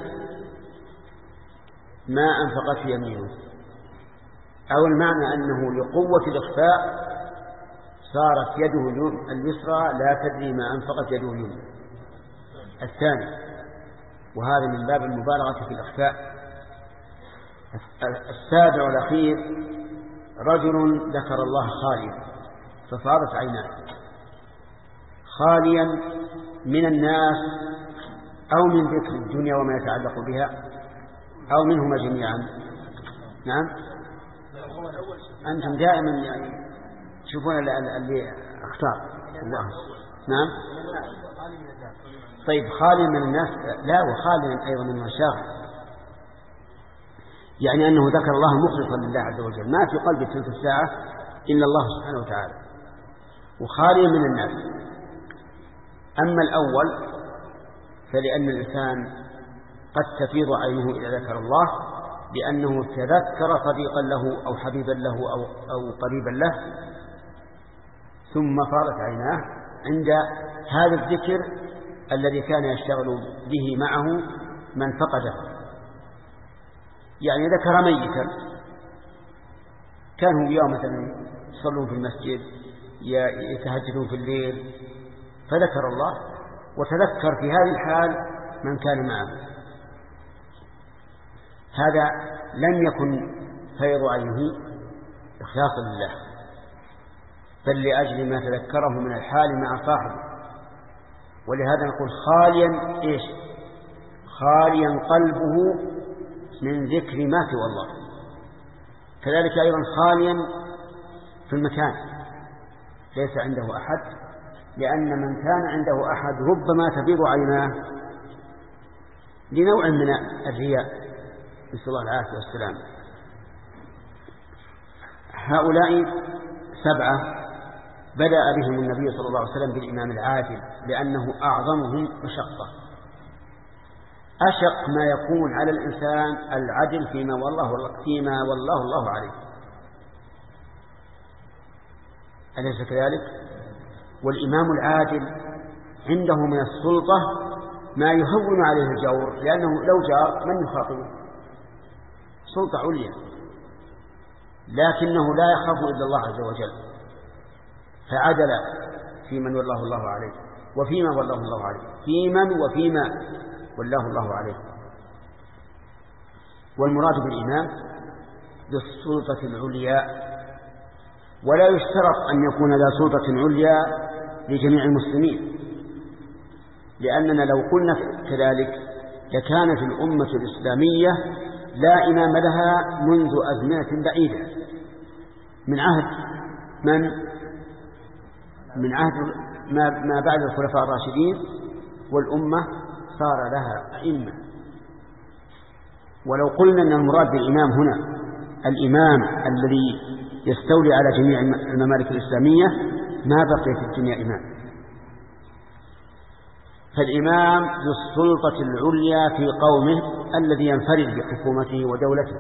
ما أنفقت يمينه، أو المعنى أنه لقوة الإخفاء صارت يده اليسرى لا تدري ما أنفقت يده اليمنى؟ الثاني، وهذا من باب المبالغة في الإخفاء. السابع والأخير رجل ذكر الله خاليا ففاضت عيناه، خاليا من الناس أو من ذكر الدنيا وما يتعلق بها أو منهما جميعا. نعم، أنتم دائما يعني تشوفون اللي اختار الله. نعم، طيب خالي من الناس لا، وخالي أيضا من المشاغل، يعني أنه ذكر الله مخلصا لله عز وجل، ما في قلبه تلك الساعة إلا الله سبحانه وتعالى، وخالي من الناس. أما الأول فلأن الإنسان قد تفيض عينه إذا ذكر الله، لأنه تذكر صديقا له أو حبيبا له أو قريبا له، ثم فاضت عيناه عند هذا الذكر الذي كان يشتغل به معه من فقده. يعني ذكر ميتا كانوا يوم مثلا يصلون في المسجد يتهجدون في الليل، فذكر الله وتذكر في هذه الحال من كان معه. هذا لم يكن فيض عينه إخلاصا لله، بل لأجل ما تذكره من الحال مع صاحبه. ولهذا نقول خاليا إيش؟ خاليا قلبه من ذكر ما سوى الله. كذلك أيضا خاليا في المكان ليس عنده أحد، لأن من كان عنده أحد ربما تفيض عيناه لنوع من الرياء، نسأل الله العافية والسلام. هؤلاء 7 بدأ بهم النبي صلى الله عليه وسلم بالإمام العادل لأنه أعظمهم مشقة. أشق ما يكون على الإنسان العدل فيما والله الله عليه، أليس كذلك؟ والإمام العادل عنده من السلطة ما يهون عليه الجور، لأنه لو جار من يخاطبه؟ سلطة عليا، لكنه لا يخاف إلا الله عز وجل، فعدل في من والله الله عليه وفيما والله الله عليه، في من وفيما والله الله عليه. والمراد بالإمام بالسلطة العليا، ولا يشترط أن يكون ذا سلطة عليا لجميع المسلمين، لأننا لو قلنا كذلك لكانت الأمة الإسلامية لا إمام لها منذ أزمنة بعيدة، من عهد من عهد ما بعد الخلفاء الراشدين، والأمة صار لها أئمة. ولو قلنا أن المراد بالإمام هنا الإمام الذي يستولي على جميع الممالك الإسلامية ما بقي في الدنيا إمام. فالإمام ذو السلطة العليا في قومه الذي ينفرد بحكومته ودولته.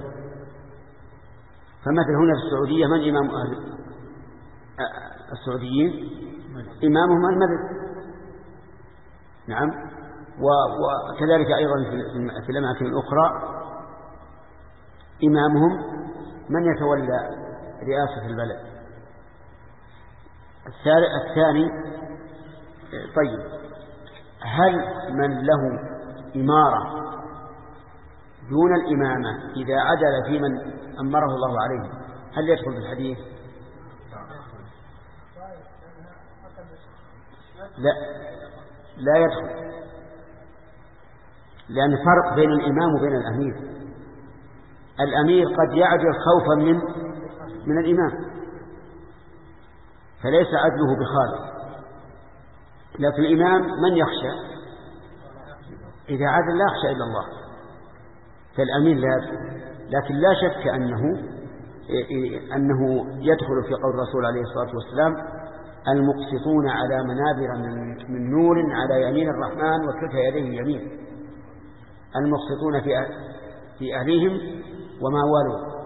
فمثل هنا في السعودية من إمام أهل السعوديين؟ إمامهم الملك، نعم. وكذلك أيضا في الأماكن الأخرى إمامهم من يتولى رئاسة البلد. الثاني، طيب، هل من له إمارة دون الإمامة إذا عدل في من أمره الله عليه هل يدخل في الحديث؟ لا يدخل، لأن فرق بين الإمام وبين الأمير. الأمير قد يعدل خوفا من الإمام فليس عدله بخالص، لكن الإمام من يخشى؟ إذا عدل لا يخشى إلا الله، فالأمير لا يدخل. لكن لا شك أنه يدخل في قول الرسول عليه الصلاة والسلام: المقسطون على منابر من نور على يمين الرحمن وكلتا يديه يمين. المقسطون في أهليهم وما والوا.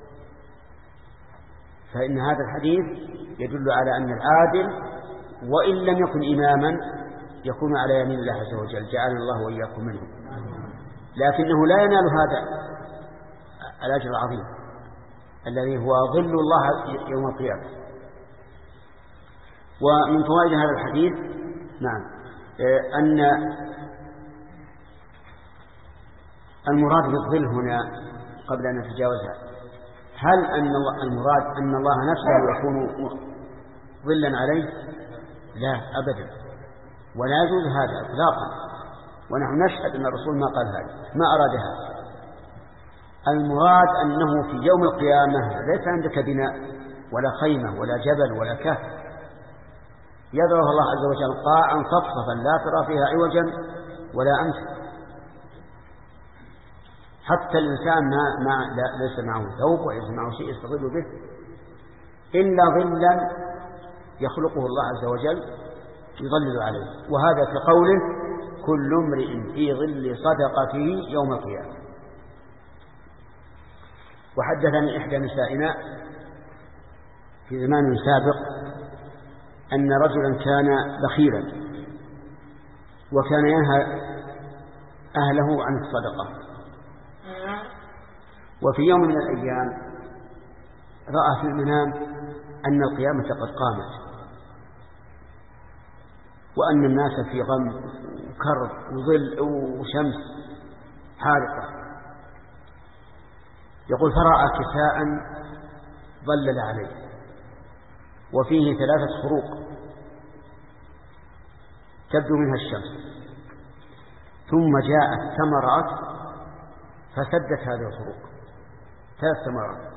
فإن هذا الحديث يدل على أن العادل وإن لم يكن إماما يكون على يمين الله عز وجل، جعلنا الله وإياكم منه. لكنه لا ينال هذا الأجر العظيم الذي هو ظل الله يوم القيامة. ومن فوائد هذا الحديث أن المراد بالظل هنا قبل أن نتجاوزها، هل أن المراد أن الله نفسه يكون ظلا عليه؟ لا أبدا، ولا يجوز هذا إطلاقا، ونحن نشهد أن الرسول ما قال هذا، ما أراد هذا. المراد أنه في يوم القيامة ليس عندك بناء ولا خيمة ولا جبل ولا كهف، يضعه الله عز وجل قاعا صفصفا لا ترى فيها عوجا ولا أمسا. حتى الإنسان ليس معه ثوب وليس معه شيء يستظل به إلا ظلا يخلقه الله عز وجل يظلل عليه. وهذا كقوله: كل امرئ في ظل صدقته يوم القيامة. وحدثني إحدى نسائنا في زمان سابق أن رجلا كان بخيلا وكان ينهى أهله عن الصدقة، وفي يوم من الأيام رأى في المنام أن القيامة قد قامت وأن الناس في غم وكرب وظل وشمس حارقة، يقول فرأى كساء ظلل عليه وفيه 3 خروق تبدو منها الشمس، ثم جاءت ثمرات فسدت هذه الخروق 3 ثمرات،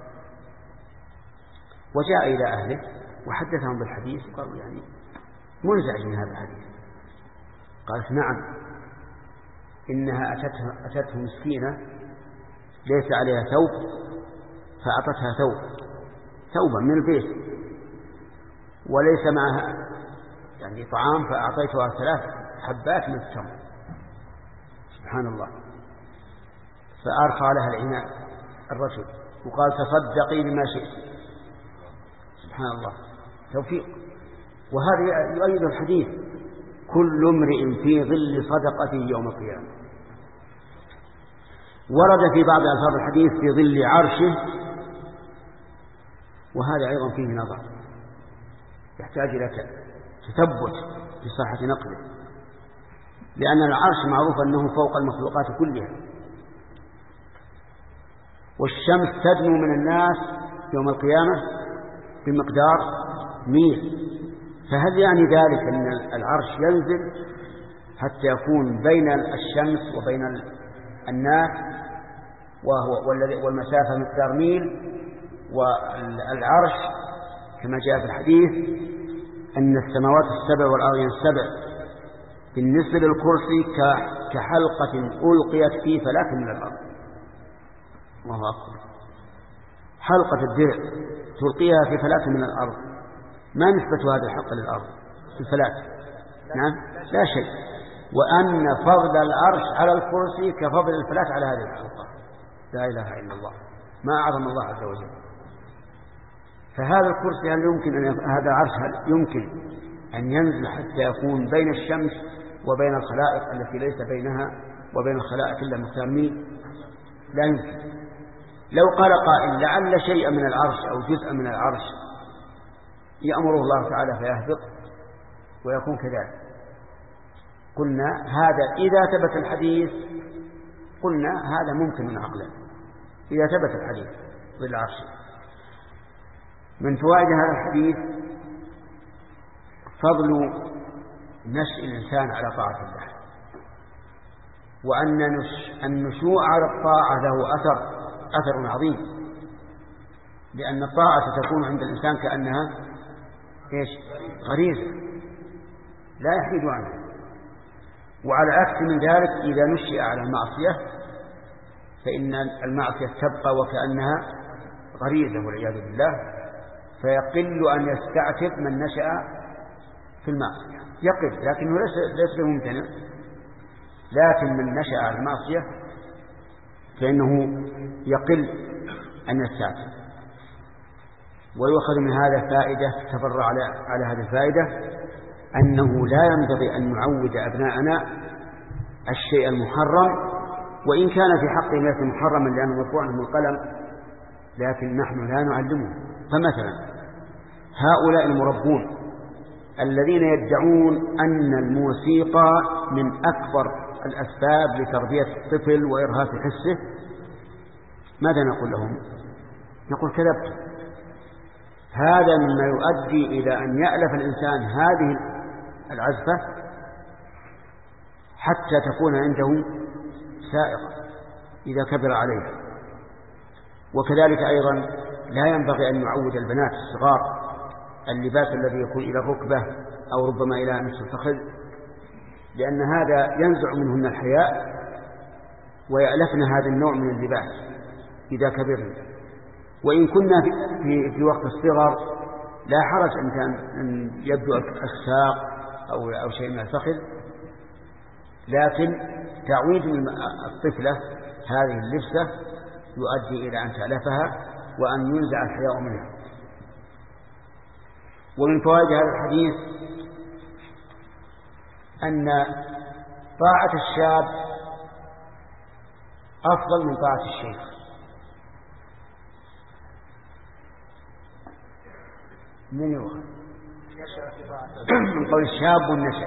وجاء إلى أهله وحدثهم بالحديث وقالوا يعني منزعج من هذا الحديث. قالت نعم، إنها أتته مسكينة ليس عليها ثوب فأعطتها ثوبا من البيت وليس معها يعني طعام فأعطيتها 3 حبات من التمر. سبحان الله. فأرخى لها العناء الرجل وقال تصدقي بما شئت. سبحان الله، توفيق. وهذا يؤيد الحديث كل امرئ في ظل صدقته يوم القيامة. ورد في بعض ألفاظ الحديث في ظل عرشه، وهذا أيضا فيه نظر يحتاج إلى تثبت في صحة نقله، لأن العرش معروف أنه فوق المخلوقات كلها، والشمس تدنو من الناس يوم القيامة بمقدار ميل، فهل يعني ذلك أن العرش ينزل حتى يكون بين الشمس وبين الناس والمسافة مقدار ميل؟ والعرش كما جاء في الحديث أن السماوات السبع والأرضين السبع بالنسبة للكرسي كحلقة ألقيت في فلاة من الأرض. الله أكبر. حلقة الدرع تلقيها في فلاة من الأرض، ما نسبة هذه الحلقة للأرض في الفلاة؟ نعم لا شيء. وأن فضل العرش على الكرسي كفضل الفلاة على هذه الحلقة. لا إله إلا الله، ما أعظم الله عز وجل. فهذا الكرسي هل يمكن هذا العرش هل يمكن أن ينزل حتى يكون بين الشمس وبين الخلائق التي ليس بينها وبين الخلائق إلا مقدار ميل؟ لا يمكن. لو قال قائل لعل شيئا من العرش أو جزءا من العرش يأمره الله تعالى فيهبط ويكون كذلك، قلنا هذا إذا ثبت الحديث، قلنا هذا ممكن عقلا إذا ثبت الحديث بالعرش. من فوائد هذا الحديث فضل نشء الإنسان على طاعة الله، وأن النشوء على الطاعة له أثر عظيم، لأن الطاعة تكون عند الإنسان كأنها غريزة لا يحيد عنها. وعلى عكس من ذلك إذا نشئ على المعصية فإن المعصية تبقى وكأنها غريزة والعياذ بالله، فيقل أن يستعتب من نشأ في المعصية، يقل، لكنه ليس بممتنع، لكن من نشأ على المعصية فإنه يقل أن يستعتب. ويؤخذ من هذا فائدة تفرع على هذه الفائدة أنه لا ينبغي أن نعود أبناءنا الشيء المحرم، وإن كان في حقه ليس محرما لأنه مرفوع عنه القلم، لكن نحن لا نعلمه. فمثلا هؤلاء المربون الذين يدعون أن الموسيقى من أكبر الأسباب لتربية الطفل وإرهاق حسه، ماذا نقول لهم؟ نقول كذبت. هذا مما يؤدي إلى أن يألف الإنسان هذه العزفة حتى تكون عنده سائقة إذا كبر عليها. وكذلك أيضا لا ينبغي أن يعود البنات الصغار اللباس الذي يكون إلى الركبة أو ربما إلى نصف الفخذ، لأن هذا ينزع منهن الحياء ويألفن هذا النوع من اللباس إذا كبرنا. وإن كنا في وقت الصغر لا حرج أن يبدو الساق أو شيء من الفخذ، لكن تعويد الطفلة هذه اللبسة يؤدي إلى أن تألفها وأن ينزع الحياء منها. ومن فوائد هذا الحديث أن طاعة الشاب أفضل من طاعة الشيخ. من يوخذ من قول الشاب النشأ،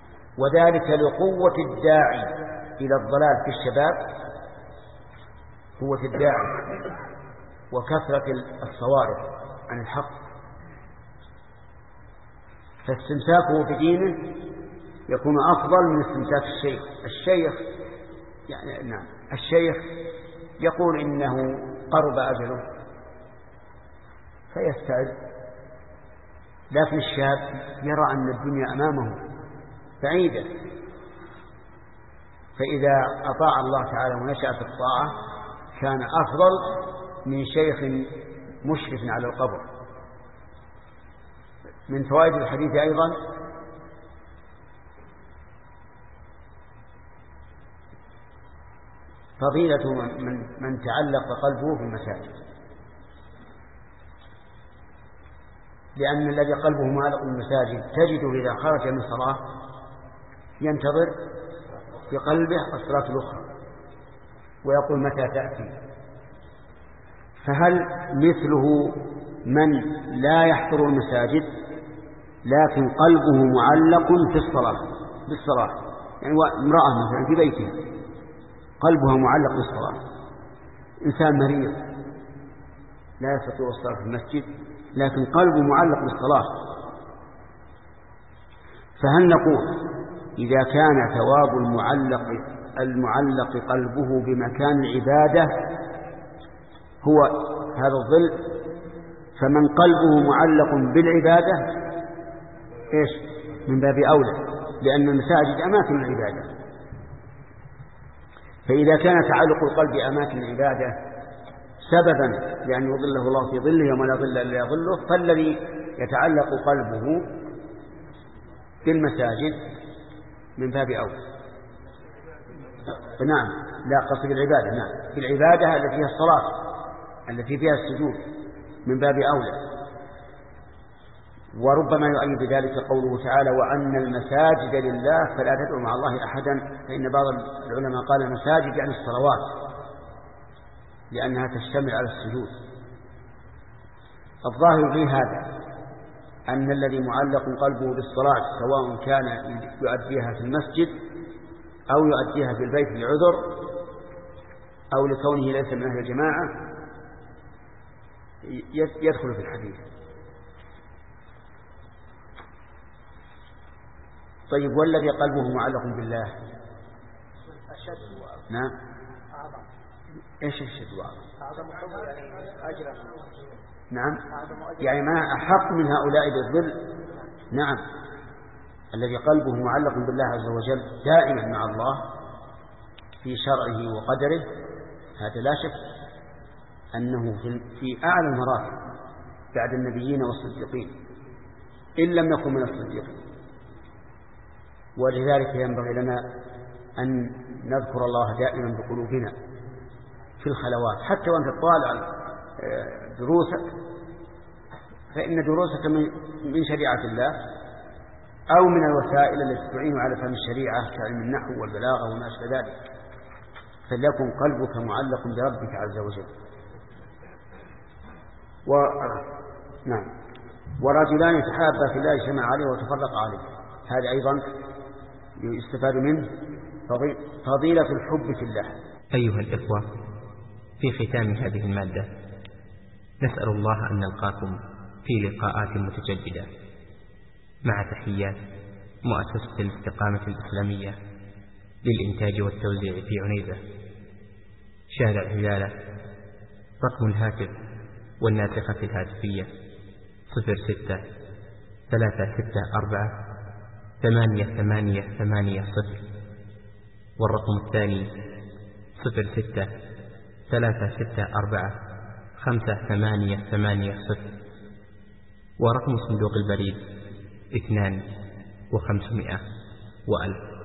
وذلك لقوة الداعي إلى الضلال في الشباب قوة الداعي وكثرة الصوارف عن الحق، فاستمساكه بدينه يكون أفضل من استمساك الشيخ يعني نعم الشيخ يقول إنه قرب أجله فيستعد، لكن الشاب يرى أن الدنيا أمامه بعيدة، فإذا أطاع الله تعالى ونشأ في الطاعة كان أفضل من شيخ مشرف على القبر. من فوائد الحديث أيضا فضيلة من تعلق قلبه بالمساجد، لأن الذي قلبه معلق بالمساجد تجده إذا خرج من صلاة ينتظر في قلبه الصلاة الأخرى ويقول متى تأتي. فهل مثله من لا يحضر المساجد لكن قلبه معلق في بالصلاة، يعني امرأة مثلا في بيتها قلبها معلق بالصلاة، إنسان مريض لا يستطيع الصلاة في المسجد لكن قلبه معلق بالصلاة، فهل نقول إذا كان ثواب المعلق قلبه بمكان العبادة هو هذا الظل، فمن قلبه معلق بالعبادة إيش من باب أولى، لأن المساجد أماكن العبادة، فإذا كان تعلق القلب بأماكن العبادة سببا لأن يظله الله في ظله يوم لا ظل إلا ظله، فالذي يتعلق قلبه بالمساجد من باب أولى. نعم لا قصد العبادة، نعم في العبادة التي فيها الصلاة التي فيها السجود من باب أولى. وربما يؤيد ذلك قوله تعالى وأن المساجد لله فلا تدعوا مع الله أحدا، فإن بعض العلماء قال المساجد يعني الصلوات لأنها تشتمل على السجود. الظاهر في هذا أن الذي معلق قلبه بالصلاة سواء كان يؤديها في المسجد أو يؤديها في البيت لعذر أو لكونه ليس من أهل الجماعة يدخل في الحديث. طيب والذي قلبه معلق بالله نعم ايش الشد واعظم نعم يعني ما احق من هؤلاء بالظل. نعم الذي قلبه معلق بالله عز وجل دائما مع الله في شرعه وقدره، هذا لا شك أنه في أعلى المراتب بعد النبيين والصديقين إن لم نكن من الصديقين. ولذلك ينبغي لنا أن نذكر الله دائما بقلوبنا في الخلوات، حتى وأنت تطالع دروسك فإن دروسك من شريعة الله أو من الوسائل التي تعين على فهم الشريعة كعلم النحو والبلاغة وما أشبه ذلك، فليكن قلبك معلق بربك عز وجل. نعم ورجلان يتحابا في الله اجتمعا عليه وتفرقا عليه، هذا أيضا يستفاد منه فضيلة الحب في الله. أيها الإخوة، في ختام هذه المادة نسأل الله أن نلقاكم في لقاءات متجددة مع تحيات مؤسسة الاستقامة الإسلامية للإنتاج والتوزيع في عنيزة، شارع الهلالة. رقم الهاتف والناسخة الهاتفية 06-364-8880، والرقم الثاني 06-364-5880، ورقم صندوق البريد 2500 و1000.